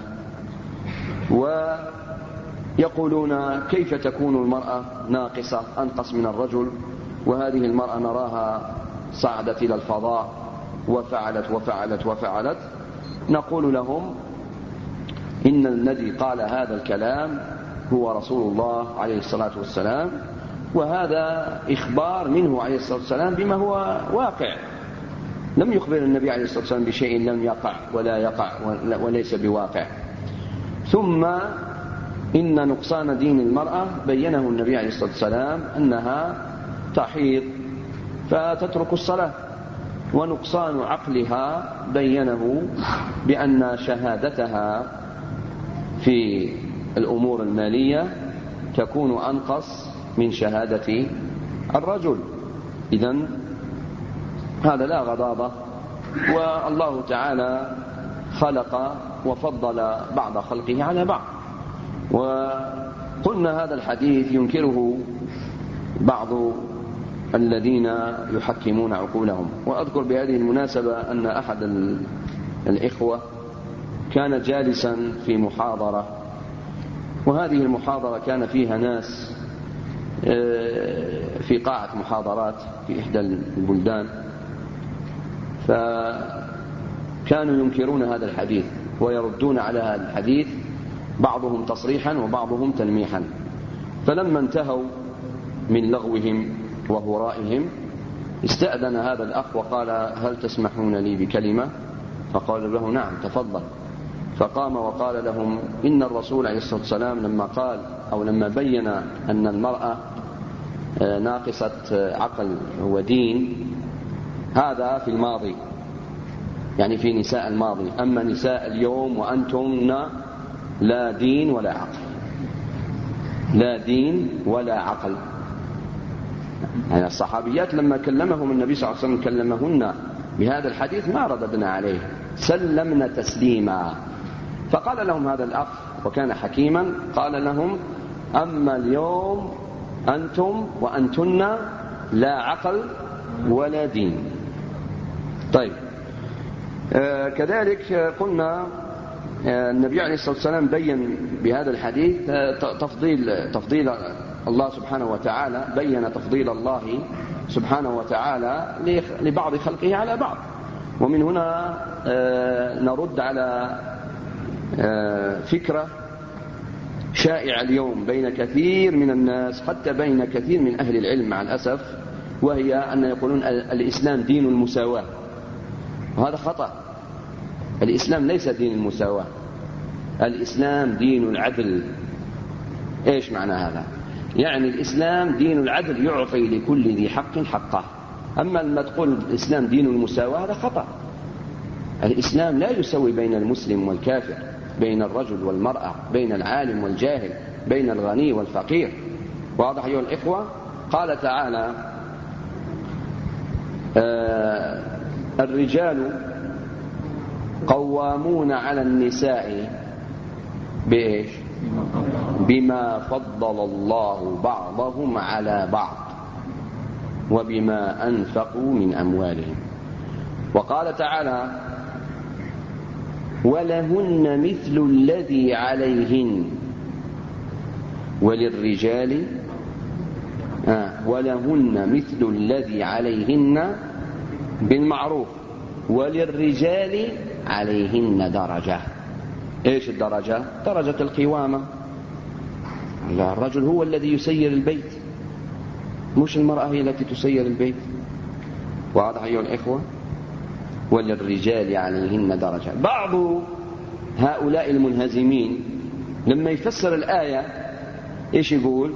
ويقولون كيف تكون المرأة ناقصة أنقص من الرجل، وهذه المرأة نراها صعدت إلى الفضاء وفعلت وفعلت وفعلت. نقول لهم إن الذي قال هذا الكلام هو رسول الله عليه الصلاة والسلام، وهذا إخبار منه عليه الصلاة والسلام بما هو واقع. لم يخبر النبي عليه الصلاة والسلام بشيء لم يقع ولا يقع وليس بواقع. ثم إن نقصان دين المرأة بينه النبي عليه الصلاة والسلام أنها تحيض فتترك الصلاة، ونقصان عقلها بينه بأن شهادتها في الأمور المالية تكون أنقص من شهادة الرجل. إذن هذا لا غضاضة، والله تعالى خلق وفضل بعض خلقه على بعض. وقلنا هذا الحديث ينكره بعض الذين يحكمون عقولهم. وأذكر بهذه المناسبة أن أحد الإخوة كان جالسا في محاضرة، وهذه المحاضرة كان فيها ناس في قاعة محاضرات في إحدى البلدان، فكانوا ينكرون هذا الحديث ويردون على هذا الحديث، بعضهم تصريحا وبعضهم تلميحا. فلما انتهوا من لغوهم وهرائهم استأذن هذا الأخ وقال: هل تسمحون لي بكلمة؟ فقالوا له: نعم تفضل. فقام وقال لهم: إن الرسول عليه الصلاة والسلام لما قال أو لما بين أن المرأة ناقصة عقل ودين هذا في الماضي، يعني في نساء الماضي. أما نساء اليوم وأنتم لا دين ولا عقل، لا دين ولا عقل. يعني الصحابيات لما كلمهم النبي صلى الله عليه وسلم كلمهن بهذا الحديث ما رددنا عليه، سلمنا تسليما. فقال لهم هذا الأخ وكان حكيما، قال لهم: أما اليوم أنتم وأنتن لا عقل ولا دين. طيب، كذلك قلنا النبي عليه الصلاة والسلام بين بهذا الحديث تفضيل الله سبحانه وتعالى، بين تفضيل الله سبحانه وتعالى لبعض خلقه على بعض. ومن هنا نرد على فكرة شائعة اليوم بين كثير من الناس، حتى بين كثير من أهل العلم مع الأسف، وهي أن يقولون الإسلام دين المساواة، وهذا خطأ. الإسلام ليس دين المساواة، الإسلام دين العدل. إيش معنى هذا؟ يعني الإسلام دين العدل، يعطي لكل ذي حق حقه. أما لما تقول الإسلام دين المساواة هذا خطأ. الإسلام لا يسوي بين المسلم والكافر، بين الرجل والمرأة، بين العالم والجاهل، بين الغني والفقير. واضح أيها الإخوة؟ قال تعالى: الرجال قوامون على النساء بإيش؟ بما فضل الله بعضهم على بعض وبما أنفقوا من أموالهم. وقال تعالى: ولهن مثل الذي عليهن وللرجال ولهن مثل الذي عليهن بالمعروف وللرجال عليهن درجة. إيش الدرجة؟ درجة القوامة. الرجل هو الذي يسير البيت، مش المرأة هي التي تسير البيت. واضح أيها الإخوة؟ وللرجال عليهن درجة. بعض هؤلاء المنهزمين لما يفسر الآية إيش يقول؟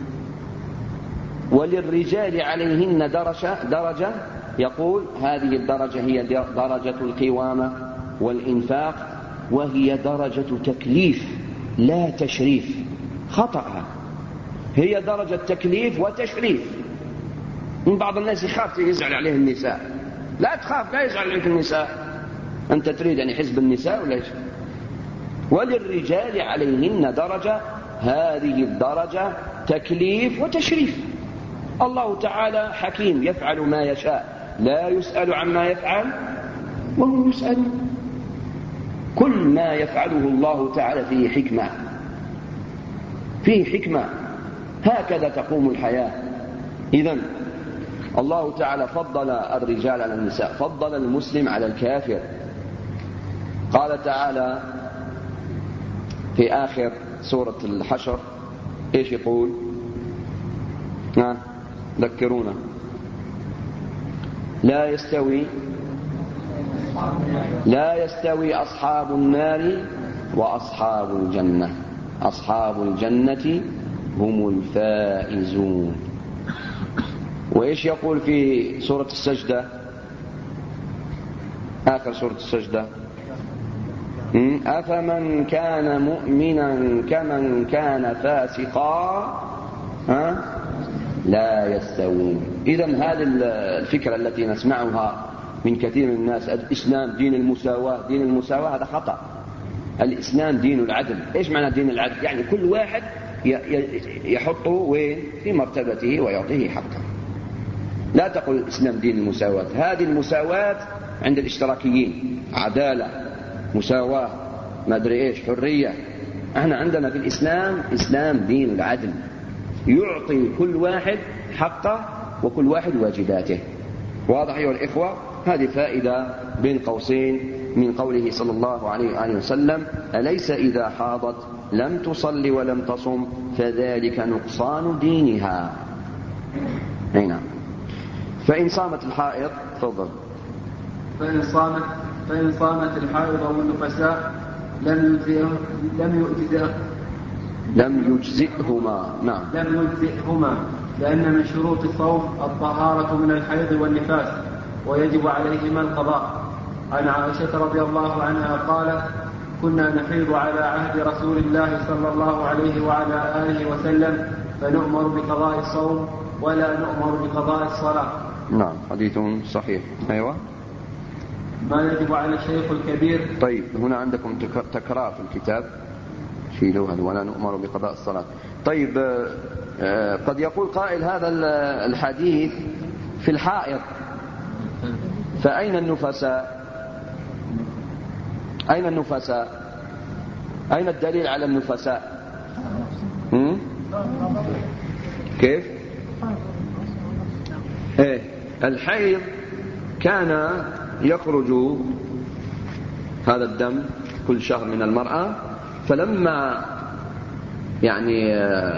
وللرجال عليهن درجة يقول هذه الدرجة هي درجة القوامة والإنفاق، وهي درجة تكليف لا تشريف. خطأ، هي درجة تكليف وتشريف. من بعض الناس يخاف يزعل عليه النساء. لا تخاف، لا يزعل عليك النساء. أنت تريد يعني حزب النساء ولا إيش؟ وللرجال عليهن درجة، هذه الدرجة تكليف وتشريف. الله تعالى حكيم يفعل ما يشاء، لا يسأل عما يفعل وهم يسألون. كل ما يفعله الله تعالى فيه حكمة، فيه حكمة. هكذا تقوم الحياة. إذن الله تعالى فضل الرجال على النساء، فضل المسلم على الكافر. قال تعالى في آخر سورة الحشر إيش يقول؟ ذكرونا. لا يستوي أصحاب النار وأصحاب الجنة، أصحاب الجنة هم الفائزون. وإيش يقول في سورة السجدة، آخر سورة السجدة؟ أفمن كان مؤمنا كمن كان فاسقا لا يستوون. إذن هذه الفكرة التي نسمعها من كثير من الناس، الإسلام دين المساواة، دين المساواة، هذا خطأ. الإسلام دين العدل. إيش معنى دين العدل؟ يعني كل واحد يحطه وين في مرتبته ويعطيه حقه. لا تقل الإسلام دين المساواة. هذه المساواة عند الاشتراكيين، عدالة، مساواة، ما أدري إيش، حرية. احنا عندنا في الإسلام، إسلام دين العدل، يعطي كل واحد حقه وكل واحد واجباته. واضح أيها الإخوة؟ هذه فائدة بين قوسين من قوله صلى الله عليه وآله وسلم: أليس إذا حاضت لم تصل ولم تصم فذلك نقصان دينها. نعم. فإن صامت الحائض، تفضل. فإن صامت الحائض والنفساء لم يجزئهما. نعم. لم يجزئهما، لأن من شروط الصوم الطهارة من الحيض والنفاس، ويجب عليهما القضاء. عن عائشة رضي الله عنها قالت: كنا نحيض على عهد رسول الله صلى الله عليه وعلى آله وسلم، فنؤمر بقضاء الصوم ولا نؤمر بقضاء الصلاة. نعم، حديث صحيح. أيوة. ما يجب على الشيخ الكبير. طيب، هنا عندكم تكرار في الكتاب، شيلوها، ولا نؤمر بقضاء الصلاة. طيب، قد يقول قائل هذا الحديث في الحائض، فأين النفساء؟ أين النفساء؟ أين الدليل على النفساء؟ كيف؟ الحيض كان يخرج هذا الدم كل شهر من المرأة، فلما يعني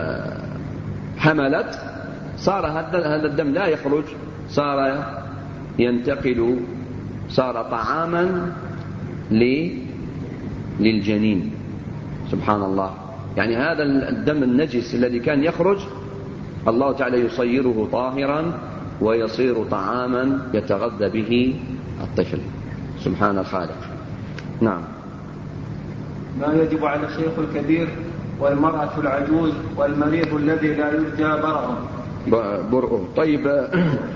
حملت صار هذا الدم لا يخرج، صار ينتقل، صار طعاما للجنين. سبحان الله. يعني هذا الدم النجس الذي كان يخرج الله تعالى يصيره طاهرا ويصير طعاما يتغذى به الطفل. سبحان الخالق. نعم. ما يجب على الشيخ الكبير والمرأة العجوز والمريض الذي لا يرجى برؤه. طيب،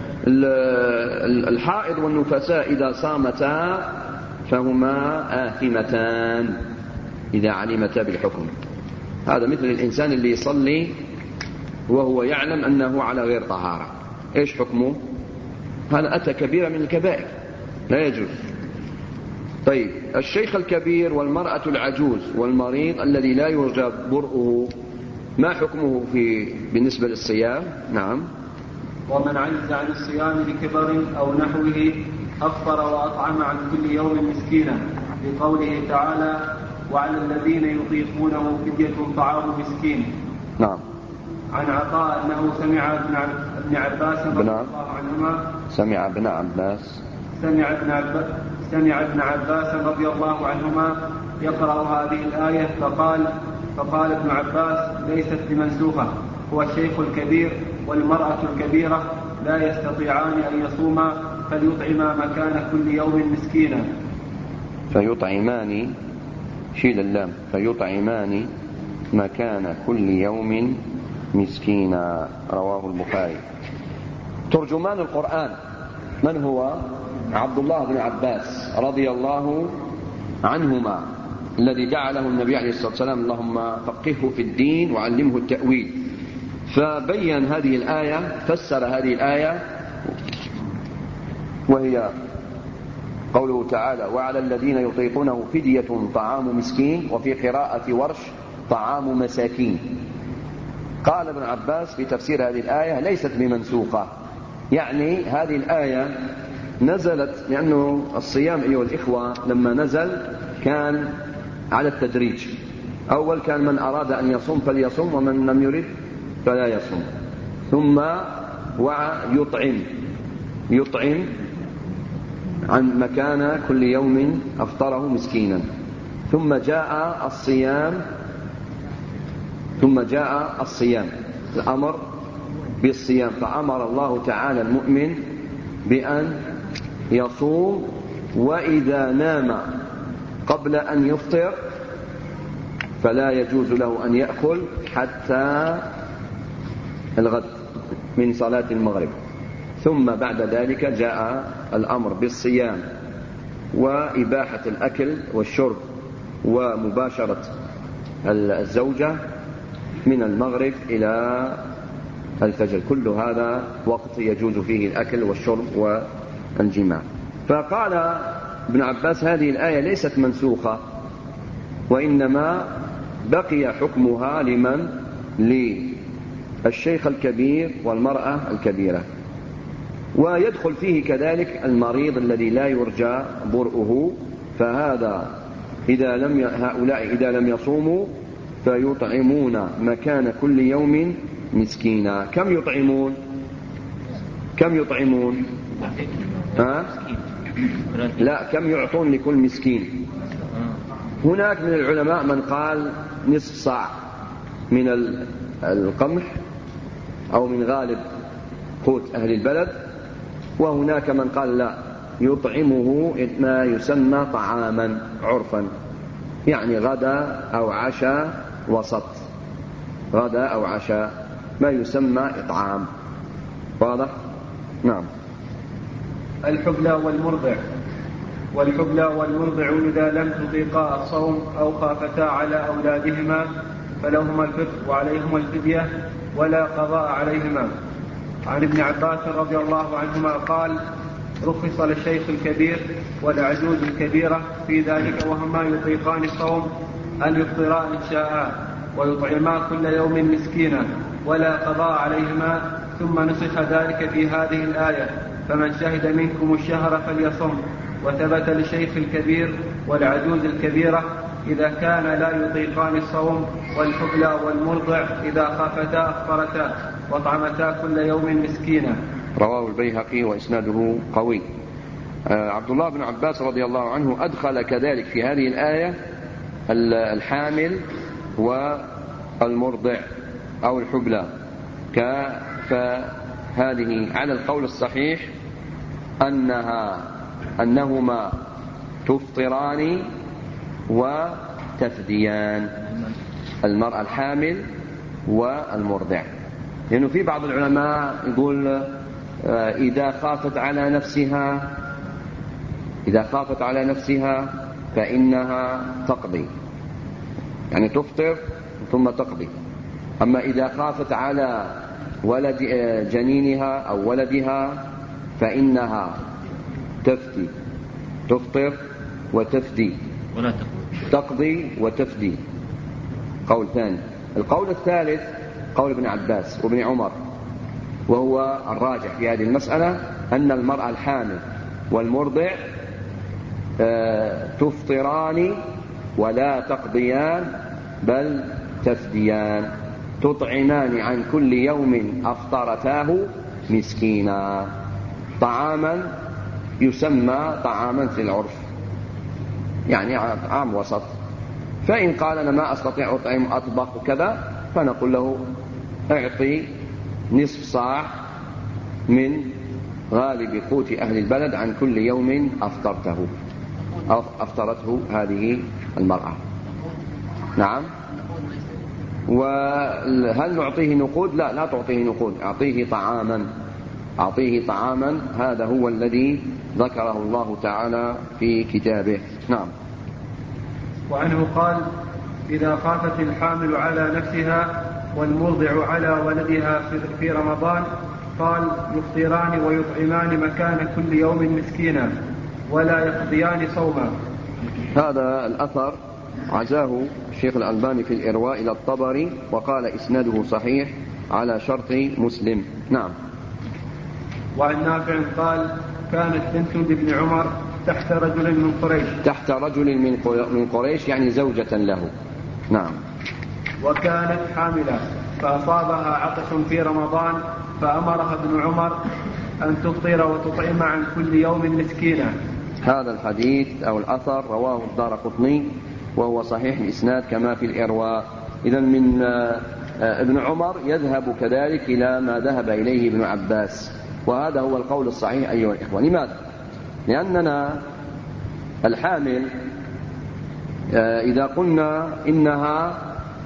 الحائض والنفساء إذا صامتا فهما آثمتان إذا علمتا بالحكم. هذا مثل الإنسان اللي يصلي وهو يعلم أنه على غير طهارة، إيش حكمه؟ هذا أتى كبيرة من الكبائر، لا يجوز. طيب، الشيخ الكبير والمرأة العجوز والمريض الذي لا يرجى برؤه، ما حكمه بالنسبة للصيام؟ نعم. ومن عجز عن الصيام لكبر أو نحوه أفطر وأطعم عن كل يوم مسكينا، لقوله تعالى: وعلى الذين يطيقونه فدية طعام مسكين. نعم. عن عطاء أنه سمع ابن عباس رضي الله عنهما سمع ابن عباس رضي الله عنهما يقرأ هذه الآية فقال ابن عباس ليست بمنسوخة، هو الشيخ الكبير والمرأة الكبيرة لا يستطيعان أن يصوما فليطعما مكان كل يوم مسكينا. فيطعمان شيل اللام، فيطعمان مكان كل يوم مسكينا. رواه البخاري. ترجمان القرآن من هو؟ عبد الله بن عباس رضي الله عنهما، الذي دعا له النبي عليه الصلاة والسلام اللهم فقهه في الدين وعلمه التأويل. فبين هذه الآية، فسر هذه الآية، وهي قوله تعالى وعلى الذين يطيقونه فدية طعام مسكين، وفي قراءة ورش طعام مساكين. قال ابن عباس في تفسير هذه الآية ليست بمنسوخة، يعني هذه الآية نزلت لأنه الصيام أيها الإخوة لما نزل كان على التدريج. أول كان من أراد أن يصوم فليصوم ومن لم يرد فلا يصوم، ثم يطعم عن مكان كل يوم أفطره مسكينا، ثم جاء الصيام الأمر بالصيام، فأمر الله تعالى المؤمن بأن يصوم، وإذا نام قبل أن يفطر فلا يجوز له أن يأكل حتى الغد من صلاة المغرب. ثم بعد ذلك جاء الأمر بالصيام وإباحة الأكل والشرب ومباشرة الزوجة من المغرب إلى الفجر، كل هذا وقت يجوز فيه الأكل والشرب والجماع. فقال ابن عباس هذه الآية ليست منسوخة، وإنما بقي حكمها للشيخ الكبير والمرأة الكبيرة، ويدخل فيه كذلك المريض الذي لا يرجى برؤه، فهذا هؤلاء إذا لم يصوموا فيطعمون مكان كل يوم مسكينا. كم يطعمون؟ لا، كم يعطون لكل مسكين؟ هناك من العلماء من قال نصف صاع من القمح أو من غالب قوت أهل البلد، وهناك من قال لا، يطعمه ما يسمى طعاما عرفا، يعني غدا أو عشاء وسط، غدا أو عشاء، ما يسمى إطعام. واضح؟ نعم. الحبلى والمرضع إذا لم تطيقا الصوم أو خافتا على أولادهما فلهما الفطر وعليهما الفدية ولا قضاء عليهما. عن ابن عباس رضي الله عنهما قال رخص للشيخ الكبير والعجوز الكبيرة في ذلك وهما يطيقان الصوم أن يفطرا إن شاء ويطعما كل يوم مسكينا ولا قضاء عليهما. ثم نسخ ذلك في هذه الآية فمن شهد منكم الشهر فليصم. وثبت للشيخ الكبير والعجوز الكبيرة إذا كان لا يطيقان الصوم، والحبلى والمرضع إذا خافتا أفطرتا وطعمتا كل يوم مسكينا. رواه البيهقي وإسناده قوي. عبد الله بن عباس رضي الله عنه أدخل كذلك في هذه الآية الحامل والمرضع أو الحبلى، فهذه على القول الصحيح أنهما تفطران وتفديان، المرأة الحامل والمرضع، لأنه في بعض العلماء يقول إذا خافت على نفسها فإنها تقضي، يعني تفطر ثم تقضي. أما إذا خافت على ولد جنينها أو ولدها فإنها تفطر وتفدي، تقضي وتفدي. قول ثاني. القول الثالث قول ابن عباس وابن عمر، وهو الراجح في هذه المسألة، أن المرأة الحامل والمرضع تفطران ولا تقضيان بل تفديان. تطعمان عن كل يوم أفطرتاه مسكينا. طعاما يسمى طعاما في العرف، يعني عام وسط. فإن قال أنا ما أستطيع أطعم أطبخ كذا، فنقول له اعطي نصف صاع من غالب قوت أهل البلد عن كل يوم أفطرته هذه المرأة. نعم. وهل نعطيه نقود؟ لا تعطيه نقود، أعطيه طعاما. هذا هو الذي ذكره الله تعالى في كتابه. نعم. وعنه قال: إذا خافت الحامل على نفسها والمرضع على ولدها في رمضان قال: يفطران ويطعمان مكان كل يوم مسكينا ولا يقضيان صوما. هذا الأثر عزاه الشيخ الألباني في الإرواء إلى الطبري وقال إسناده صحيح على شرط مسلم. نعم. وعن نافع قال: كانت بنت لابن عمر تحت رجل من قريش يعني زوجة له. نعم. وكانت حاملة فأصابها عطش في رمضان فأمرها ابن عمر أن تفطر وتطعم عن كل يوم مسكينا. هذا الحديث أو الأثر رواه الدارقطني وهو صحيح الإسناد كما في الإرواء. إذن من ابن عمر يذهب كذلك إلى ما ذهب إليه ابن عباس، وهذا هو القول الصحيح أيها الإخوة. لماذا؟ لأننا الحامل إذا قلنا إنها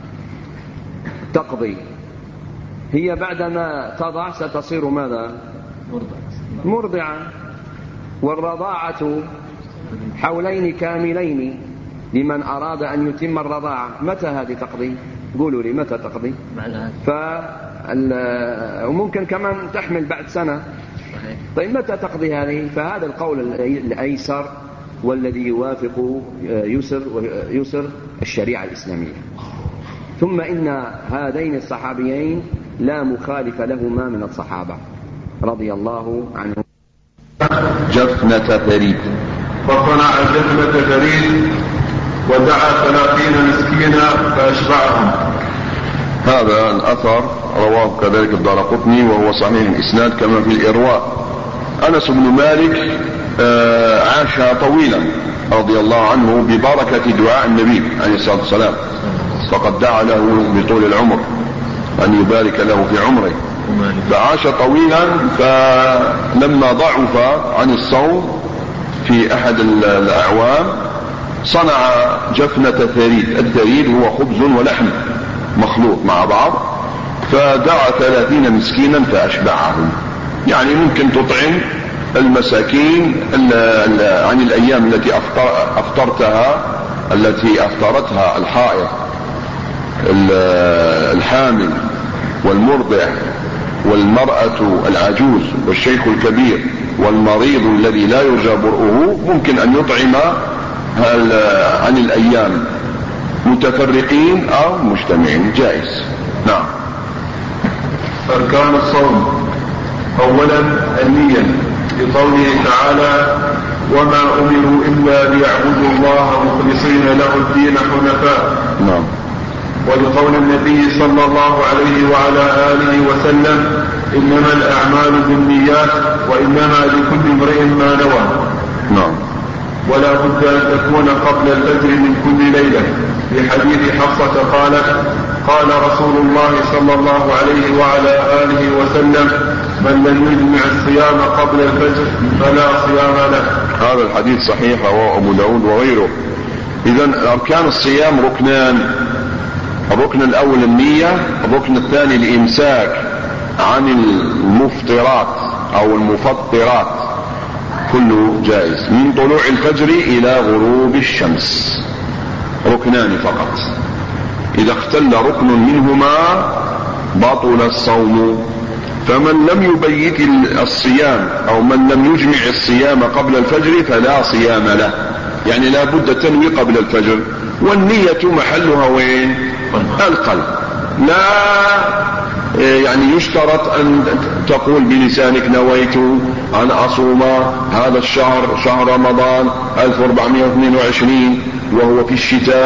تقضي، هي بعدما تضع ستصير ماذا؟ مرضعة. والرضاعة حولين كاملين لمن أراد أن يتم الرضاعة. متى هذه تقضي؟ قولوا لي متى تقضي؟ وممكن كمان تحمل بعد سنة. طيب متى تقضي هذه؟ فهذا القول الأيسر والذي يوافق يسر الشريعة الإسلامية. ثم إن هذين الصحابيين لا مخالف لهما من الصحابة رضي الله عنهم. جفنة ثريد. فصنع جفنة ثريد ودعا 30 مسكينا فأشبعهم. هذا الأثر رواه كذلك الدارقطني وهو صحيح الإسناد كما في الإرواء. أنس بن مالك عاش طويلا رضي الله عنه ببركة دعاء النبي عليه الصلاة والسلام، فقد دعا له بطول العمر أن يبارك له في عمره، فعاش طويلا. فلما ضعف عن الصوم في أحد الأعوام صنع جفنة ثريد. الثريد هو خبز ولحم مخلوط مع بعض، فدعا 30 مسكينا فأشبعهم. يعني ممكن تطعم المساكين عن الأيام التي أفطرتها الحائض الحامل والمرضع والمرأة العجوز والشيخ الكبير والمريض الذي لا يرجى برؤه. ممكن أن يطعم عن الأيام متفرقين أو مجتمعين، جائز. نعم. أركان الصوم: أولا النية، لقوله تعالى: وما أمروا إلا ليعبدوا الله مخلصين له الدين حنفاء. نعم. ولقول النبي صلى الله عليه وعلى آله وسلم: إنما الأعمال بالنيات وإنما لكل امرئ ما نوى. نعم. ولا بد أن تكون قبل الفجر من كل ليلة، لحديث حفصة قالت: قال رسول الله صلى الله عليه وعلى آله وسلم: من لم يجمع الصيام قبل الفجر فلا صيام له. هذا الحديث صحيح رواه أبو داود وغيره. إذن أركان الصيام ركنان: الركن الأول النية، الركن الثاني الإمساك عن المفطرات أو المفطرات، كله جائز من طلوع الفجر إلى غروب الشمس. ركنان فقط، إذا اختل ركن منهما بطل الصوم. فمن لم يبيت الصيام أو من لم يجمع الصيام قبل الفجر فلا صيام له، يعني لا بد تنوي قبل الفجر. والنية محلها وين؟ القلب. لا يعني يشترط أن تقول بلسانك: نويت أن أصوم هذا الشهر، شهر رمضان 1422 وهو في الشتاء،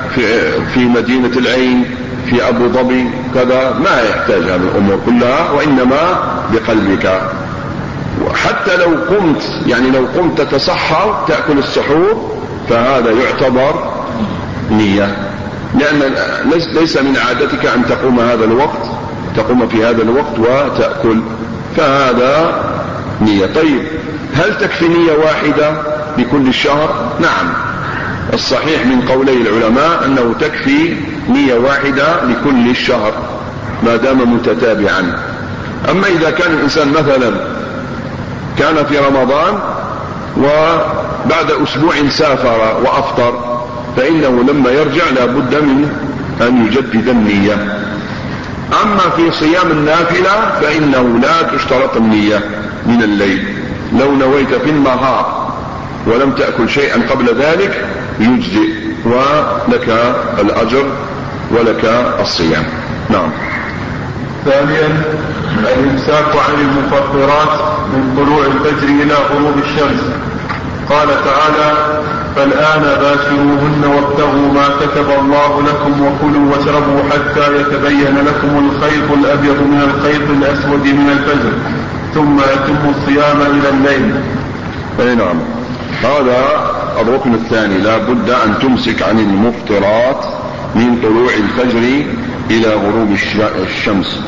في مدينة العين، في أبو ظبي كذا، ما يحتاج هذه الأمور كلها، وإنما بقلبك. وحتى لو قمت لو قمت تتسحر تأكل السحور فهذا يعتبر نية، لأن ليس من عادتك أن تقوم في هذا الوقت وتأكل، فهذا نية. طيب هل تكفي نية واحدة لكل الشهر؟ نعم، الصحيح من قولي العلماء أنه تكفي نية واحدة لكل الشهر ما دام متتابعا. أما إذا كان الإنسان مثلا كان في رمضان وبعد أسبوع سافر وأفطر، فإنه لما يرجع لا بد من أن يجدد النية. أما في صيام النافلة فإنه لا تشترط النية من الليل، لو نويت في النهار ولم تأكل شيئا قبل ذلك يجزئ، ولك الأجر ولك الصيام. نعم. ثانيا الإمساك عن المفطرات من طلوع الفجر إلى غروب الشمس. قال تعالى: فالآن باشروهن وابتغوا ما كتب الله لكم وكلوا واشربوا حتى يتبين لكم الخيط الأبيض من الخيط الأسود من الفجر ثم أتموا الصيام إلى الليل. أي نعم، هذا الركن الثاني، لا بد أن تمسك عن المفطرات من طلوع الفجر إلى غروب الشمس.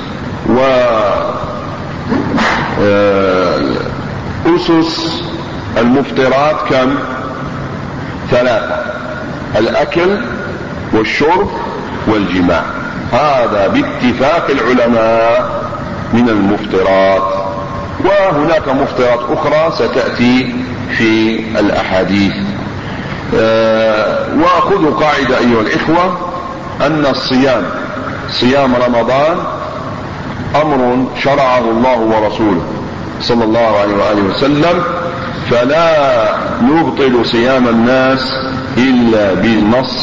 أسس المفطرات كم؟ 3: الأكل والشرب والجماع، هذا باتفاق العلماء من المفطرات. وهناك مفطرات أخرى ستأتي في الأحاديث. وخذوا قاعدة أيها الإخوة، أن صيام رمضان أمر شرعه الله ورسوله صلى الله عليه وآله وسلم، فلا نبطل صيام الناس إلا بنص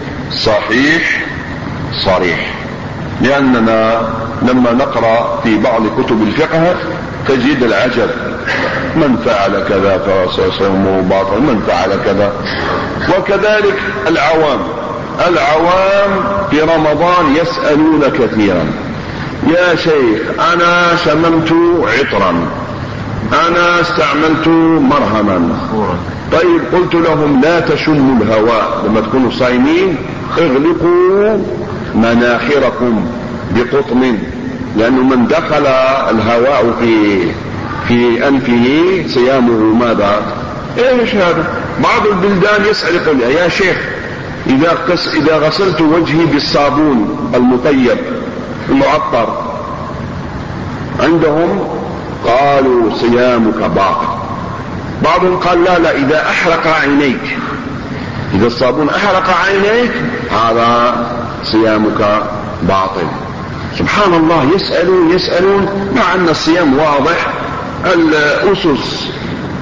صريح. لأننا لما نقرأ في بعض كتب الفقه تجد العجب، من فعل كذا فصومه باطل، من فعل كذا. وكذلك العوام في رمضان يسألون كثيرا: يا شيخ أنا شممت عطرا، أنا استعملت مرهما. طيب قلت لهم: لا تشموا الهواء لما تكونوا صايمين، اغلقوا مناخركم بقطن، لأنه من دخل الهواء في أنفه صيامه ماذا؟ ايش هذا؟ بعض البلدان يسأل يقول: يا شيخ إذا غسلت وجهي بالصابون المطيب المعطر، عندهم قالوا صيامك باطل. بعضهم قال: لا إذا أحرق عينيك، إذا الصابون أحرق عينيك هذا صيامك باطل. سبحان الله، يسألون مع أن الصيام واضح. الأسس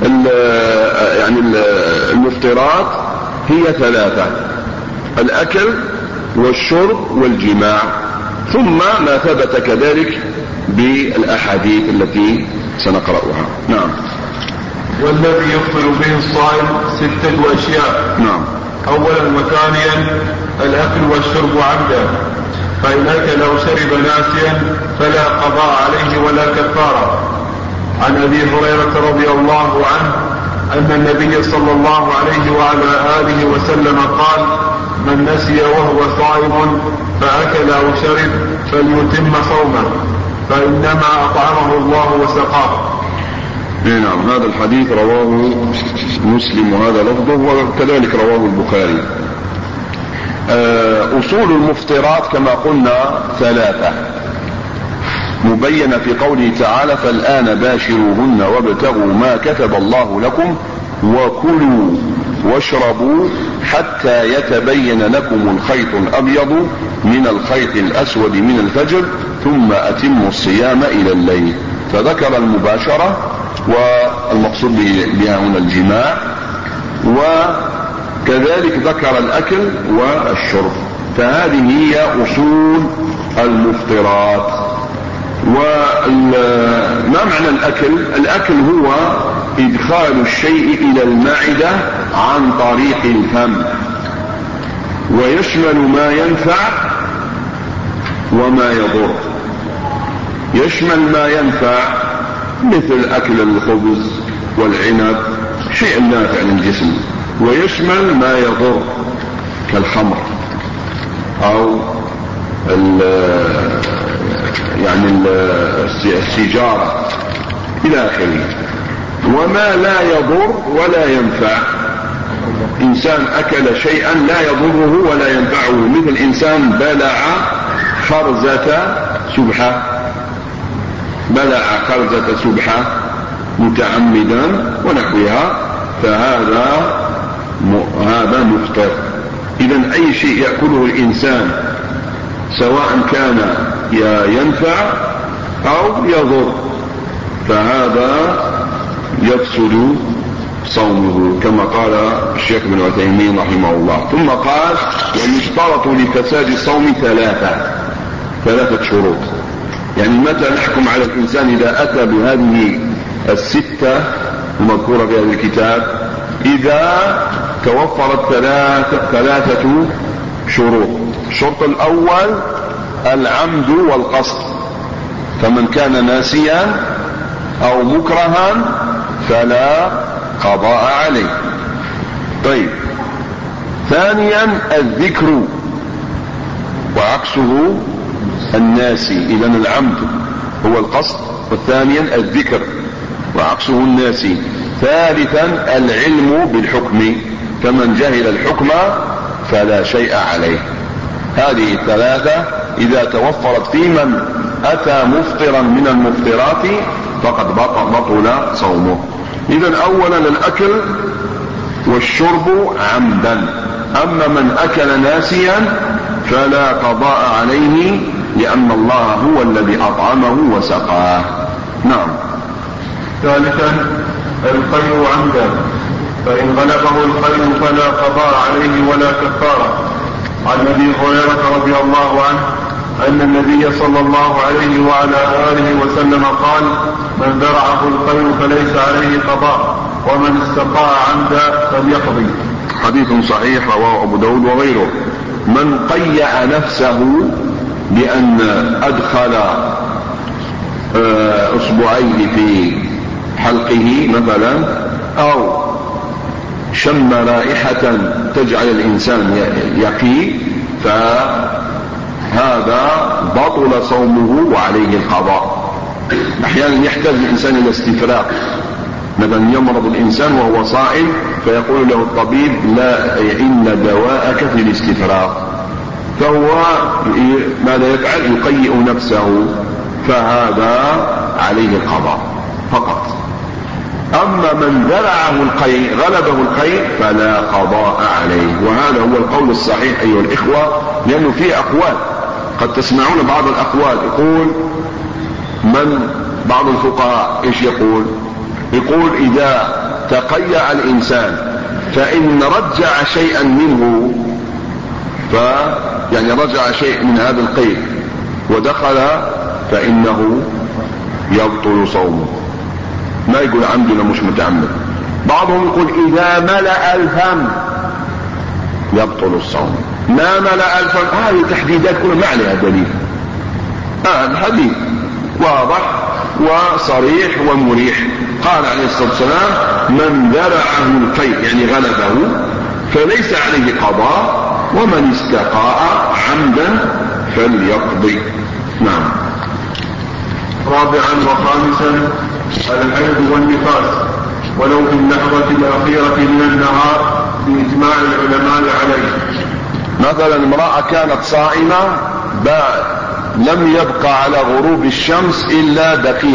المفطرات هي 3: الأكل والشرب والجماع، ثم ما ثبت كذلك بالأحاديث التي سنقرأها. نعم. والذي يفطر به الصائم 6 أشياء. نعم. أولا وثانيا الأكل والشرب عمدا، فإن أكل أو شرب ناسيا فلا قضاء عليه ولا كفارة. عن أبي هريرة رضي الله عنه أن النبي صلى الله عليه وعلى آله وسلم قال: من نسي وهو صائم فأكل أو شرب فليتم صومه، فإنما أطعمه الله وسقاه. نعم، هذا الحديث رواه مسلم وهذا لفظه، وكذلك رواه البخاري. أصول المفطرات كما قلنا 3 مبينة في قوله تعالى: فالآن باشروهن وابتغوا ما كتب الله لكم وكلوا واشربوا حتى يتبين لكم الخيط الأبيض من الخيط الأسود من الفجر ثم أتموا الصيام إلى الليل. فذكر المباشرة، والمقصود بها هنا الجماع، وكذلك ذكر الأكل والشرب. فهذه هي أصول المفطرات. وما معنى الأكل؟ الأكل هو إدخال الشيء إلى المعدة عن طريق الفم، ويشمل ما ينفع وما يضر. يشمل ما ينفع مثل أكل الخبز والعنب، شيء نافع للجسم، ويشمل ما يضر كالخمر أو السيجارة إلى آخره. وما لا يضر ولا ينفع، إنسان أكل شيئا لا يضره ولا ينفعه، مثل إنسان بلع خرزة سبحة، بلع خرزة سبحة متعمدا ونحوها، فهذا مفطر. إذن أي شيء يأكله الإنسان سواء كان ينفع أو يضر فهذا يفسد صومه، كما قال الشيخ ابن عثيمين رحمه الله. ثم قال: ويشترط لفساد الصوم ثلاثة شروط. يعني متى نحكم على الإنسان إذا أتى بهذه الستة المذكورة في هذا الكتاب؟ إذا توفرت ثلاثة شروط. الشرط الأول العمد والقصد، فمن كان ناسيا أو مكرها فلا قضاء عليه. طيب، ثانيا الذكر وعكسه الناسي. إذن العمد هو القصد، والثانيا الذكر وعكسه الناسي. ثالثا العلم بالحكم، فمن جهل الحكم فلا شيء عليه. هذه الثلاثة إذا توفرت في من أتى مفطرا من المفطرات فقد بطل صومه. إذن أولا الأكل والشرب عمدا، أما من أكل ناسيا فلا قضاء عليه، لأن الله هو الذي أطعمه وسقاه. نعم. ثالثا القيء عمدا، فإن غلبه القيء فلا قضاء عليه ولا كفارة. عن أبي هريرة رضي الله عنه أن النبي صلى الله عليه وعلى آله وسلم قال: من ذرعه القيء فليس عليه قضاء، ومن استقاء عمدا فليقضي. حديث صحيح رواه أبو داود وغيره. من قيع نفسه بأن أدخل أصبعيه في حلقه مثلا، أو شم رائحة تجعل الإنسان يقي، فهذا بطل صومه وعليه القضاء. أحيانا يحتاج الإنسان إلى استفراغ، مثلا يمرض الإنسان وهو صائم فيقول له الطبيب: لا، إن دواءك في الاستفراغ، فهو ماذا يفعل؟ يقيئ نفسه، فهذا عليه القضاء فقط. أما من ذرعه القيء غلبه القيء فلا قضاء عليه، وهذا هو القول الصحيح أيها الإخوة، لأنه فيه أقوال. قد تسمعون بعض الأقوال يقول بعض الفقهاء إيش يقول إذا تقيأ الإنسان فإن رجع شيئا منه، يعني رجع شيء من هذا القيء ودخل فإنه يبطل صومه. ما يقول عمدنا مش متعمد. بعضهم يقول إذا ملأ الفم يبطل الصوم. ما ملأ الفم، هذه تحديدات كلها ما عليها دليل. الحديث واضح وصريح ومريح. قال عليه الصلاة والسلام: من ذرعه القيء يعني غلبه فليس عليه قضاء، ومن استقاء عمدا فليقضي. نعم. رابعا وخامسا الحيض والنفاس، ولو في اللحظة الأخيرة من النهار بإجماع العلماء عليه. مثلا امرأة كانت صائمة لم يبقى على غروب الشمس إلا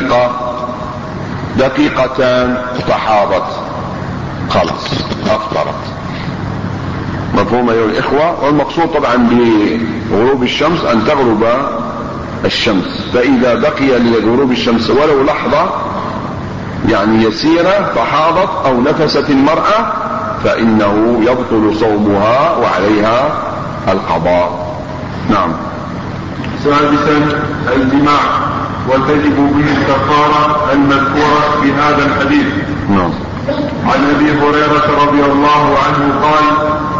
دقيقتان فحاضت، خلاص أفطرت. مفهوم أيها الإخوة؟ والمقصود طبعا بغروب الشمس أن تغرب الشمس، فإذا بقي لغروب الشمس ولو لحظة يعني يسيرة فحاضت أو نفست المرأة فإنه يبطل صومها وعليها القضاء. نعم. سادسا الجماع، وتجب به الكفارة المذكورة في هذا الحديث. نعم. عن أبي هريرة رضي الله عنه قال: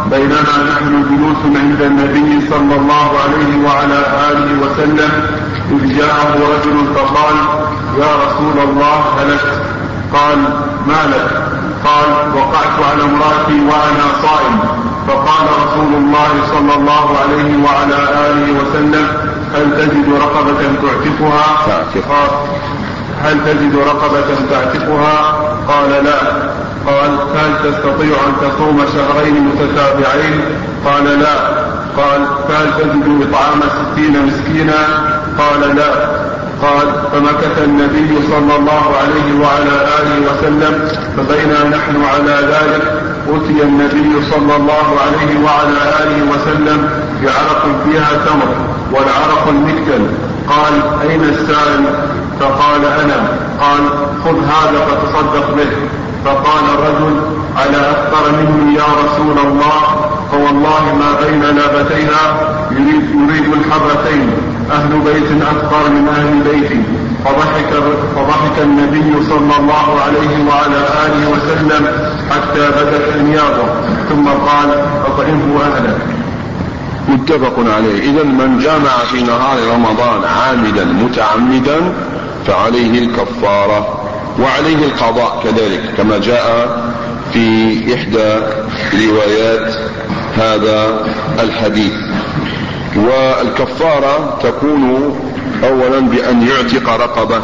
بينما نحن جلوس عند النبي صلى الله عليه وعلى آله وسلم إذ جاءه رجل فقال: يا رسول الله هلكت. قال: ما لك؟ قال: وقعت على امرأتي وأنا صائم. فقال رسول الله صلى الله عليه وعلى آله وسلم: هل تجد رقبة تعتقها؟ هل تجد رقبة تعتقها؟ قال: لا. قال: هل تستطيع أن تصوم شهرين متتابعين؟ قال: لا. قال: فهل تجد إطعام 60 مسكينا؟ قال: لا. قال: فمكث النبي صلى الله عليه وعلى آله وسلم، فبينا نحن على ذلك أتي النبي صلى الله عليه وعلى آله وسلم بعرق فيها تمر، والعرق المكتل. قال: أين السائل؟ فقال: أنا. قال: خذ هذا فتصدق به. فقال الرجل: على أكثر مني يا رسول الله، فوالله ما بين لابتيها يريد الحرتين، أهل بيت أكثر من أهل بيتي. فضحك النبي صلى الله عليه وعلى آله وسلم حتى بدت أنيابه، ثم قال: أطعمه أهلك. متفق عليه. إذن من جامع في نهار رمضان عامدا متعمدا فعليه الكفارة وعليه القضاء كذلك، كما جاء في إحدى روايات هذا الحديث. والكفارة تكون أولا بأن يعتق رقبة،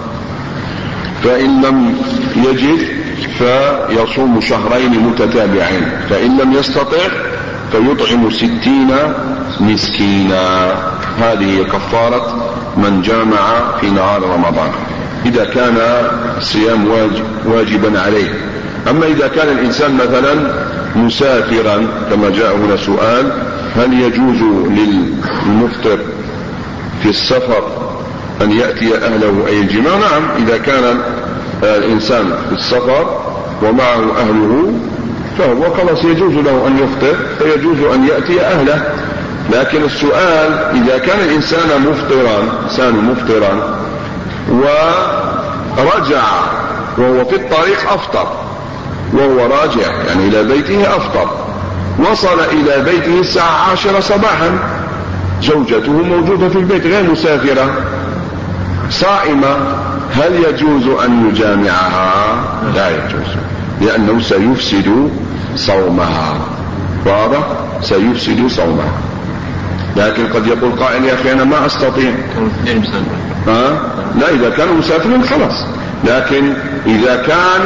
فإن لم يجد فيصوم شهرين متتابعين، فإن لم يستطع فيطعم 60 مسكينا. هذه كفارة من جامع في نهار رمضان إذا كان الصيام واجبا عليه. أما إذا كان الإنسان مثلا مسافرا، كما جاء هنا سؤال: هل يجوز للمفطر في السفر أن يأتي أهله أي الجماع؟ نعم، إذا كان الإنسان في السفر ومعه أهله فهو خلاص يجوز له أن يفطر، فيجوز أن يأتي أهله. لكن السؤال: إذا كان الإنسان مفطرا ورجع وهو في الطريق أفطر، وهو راجع يعني إلى بيته أفطر، وصل إلى بيته الساعة 10 صباحا، زوجته موجودة في البيت غير مسافرة صائمة، هل يجوز أن يجامعها؟ لا يجوز، لأنه سيفسد صومها. واضح؟ سيفسد صومها. لكن قد يقول قائل: يا أخي أنا ما أستطيع. لا، إذا كان مسافر خلاص. لكن إذا كان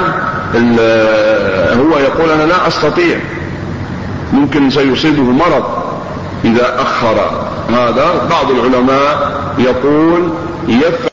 هو يقول أنا لا أستطيع، ممكن سيصيبه مرض إذا أخر هذا، بعض العلماء يقول يفعل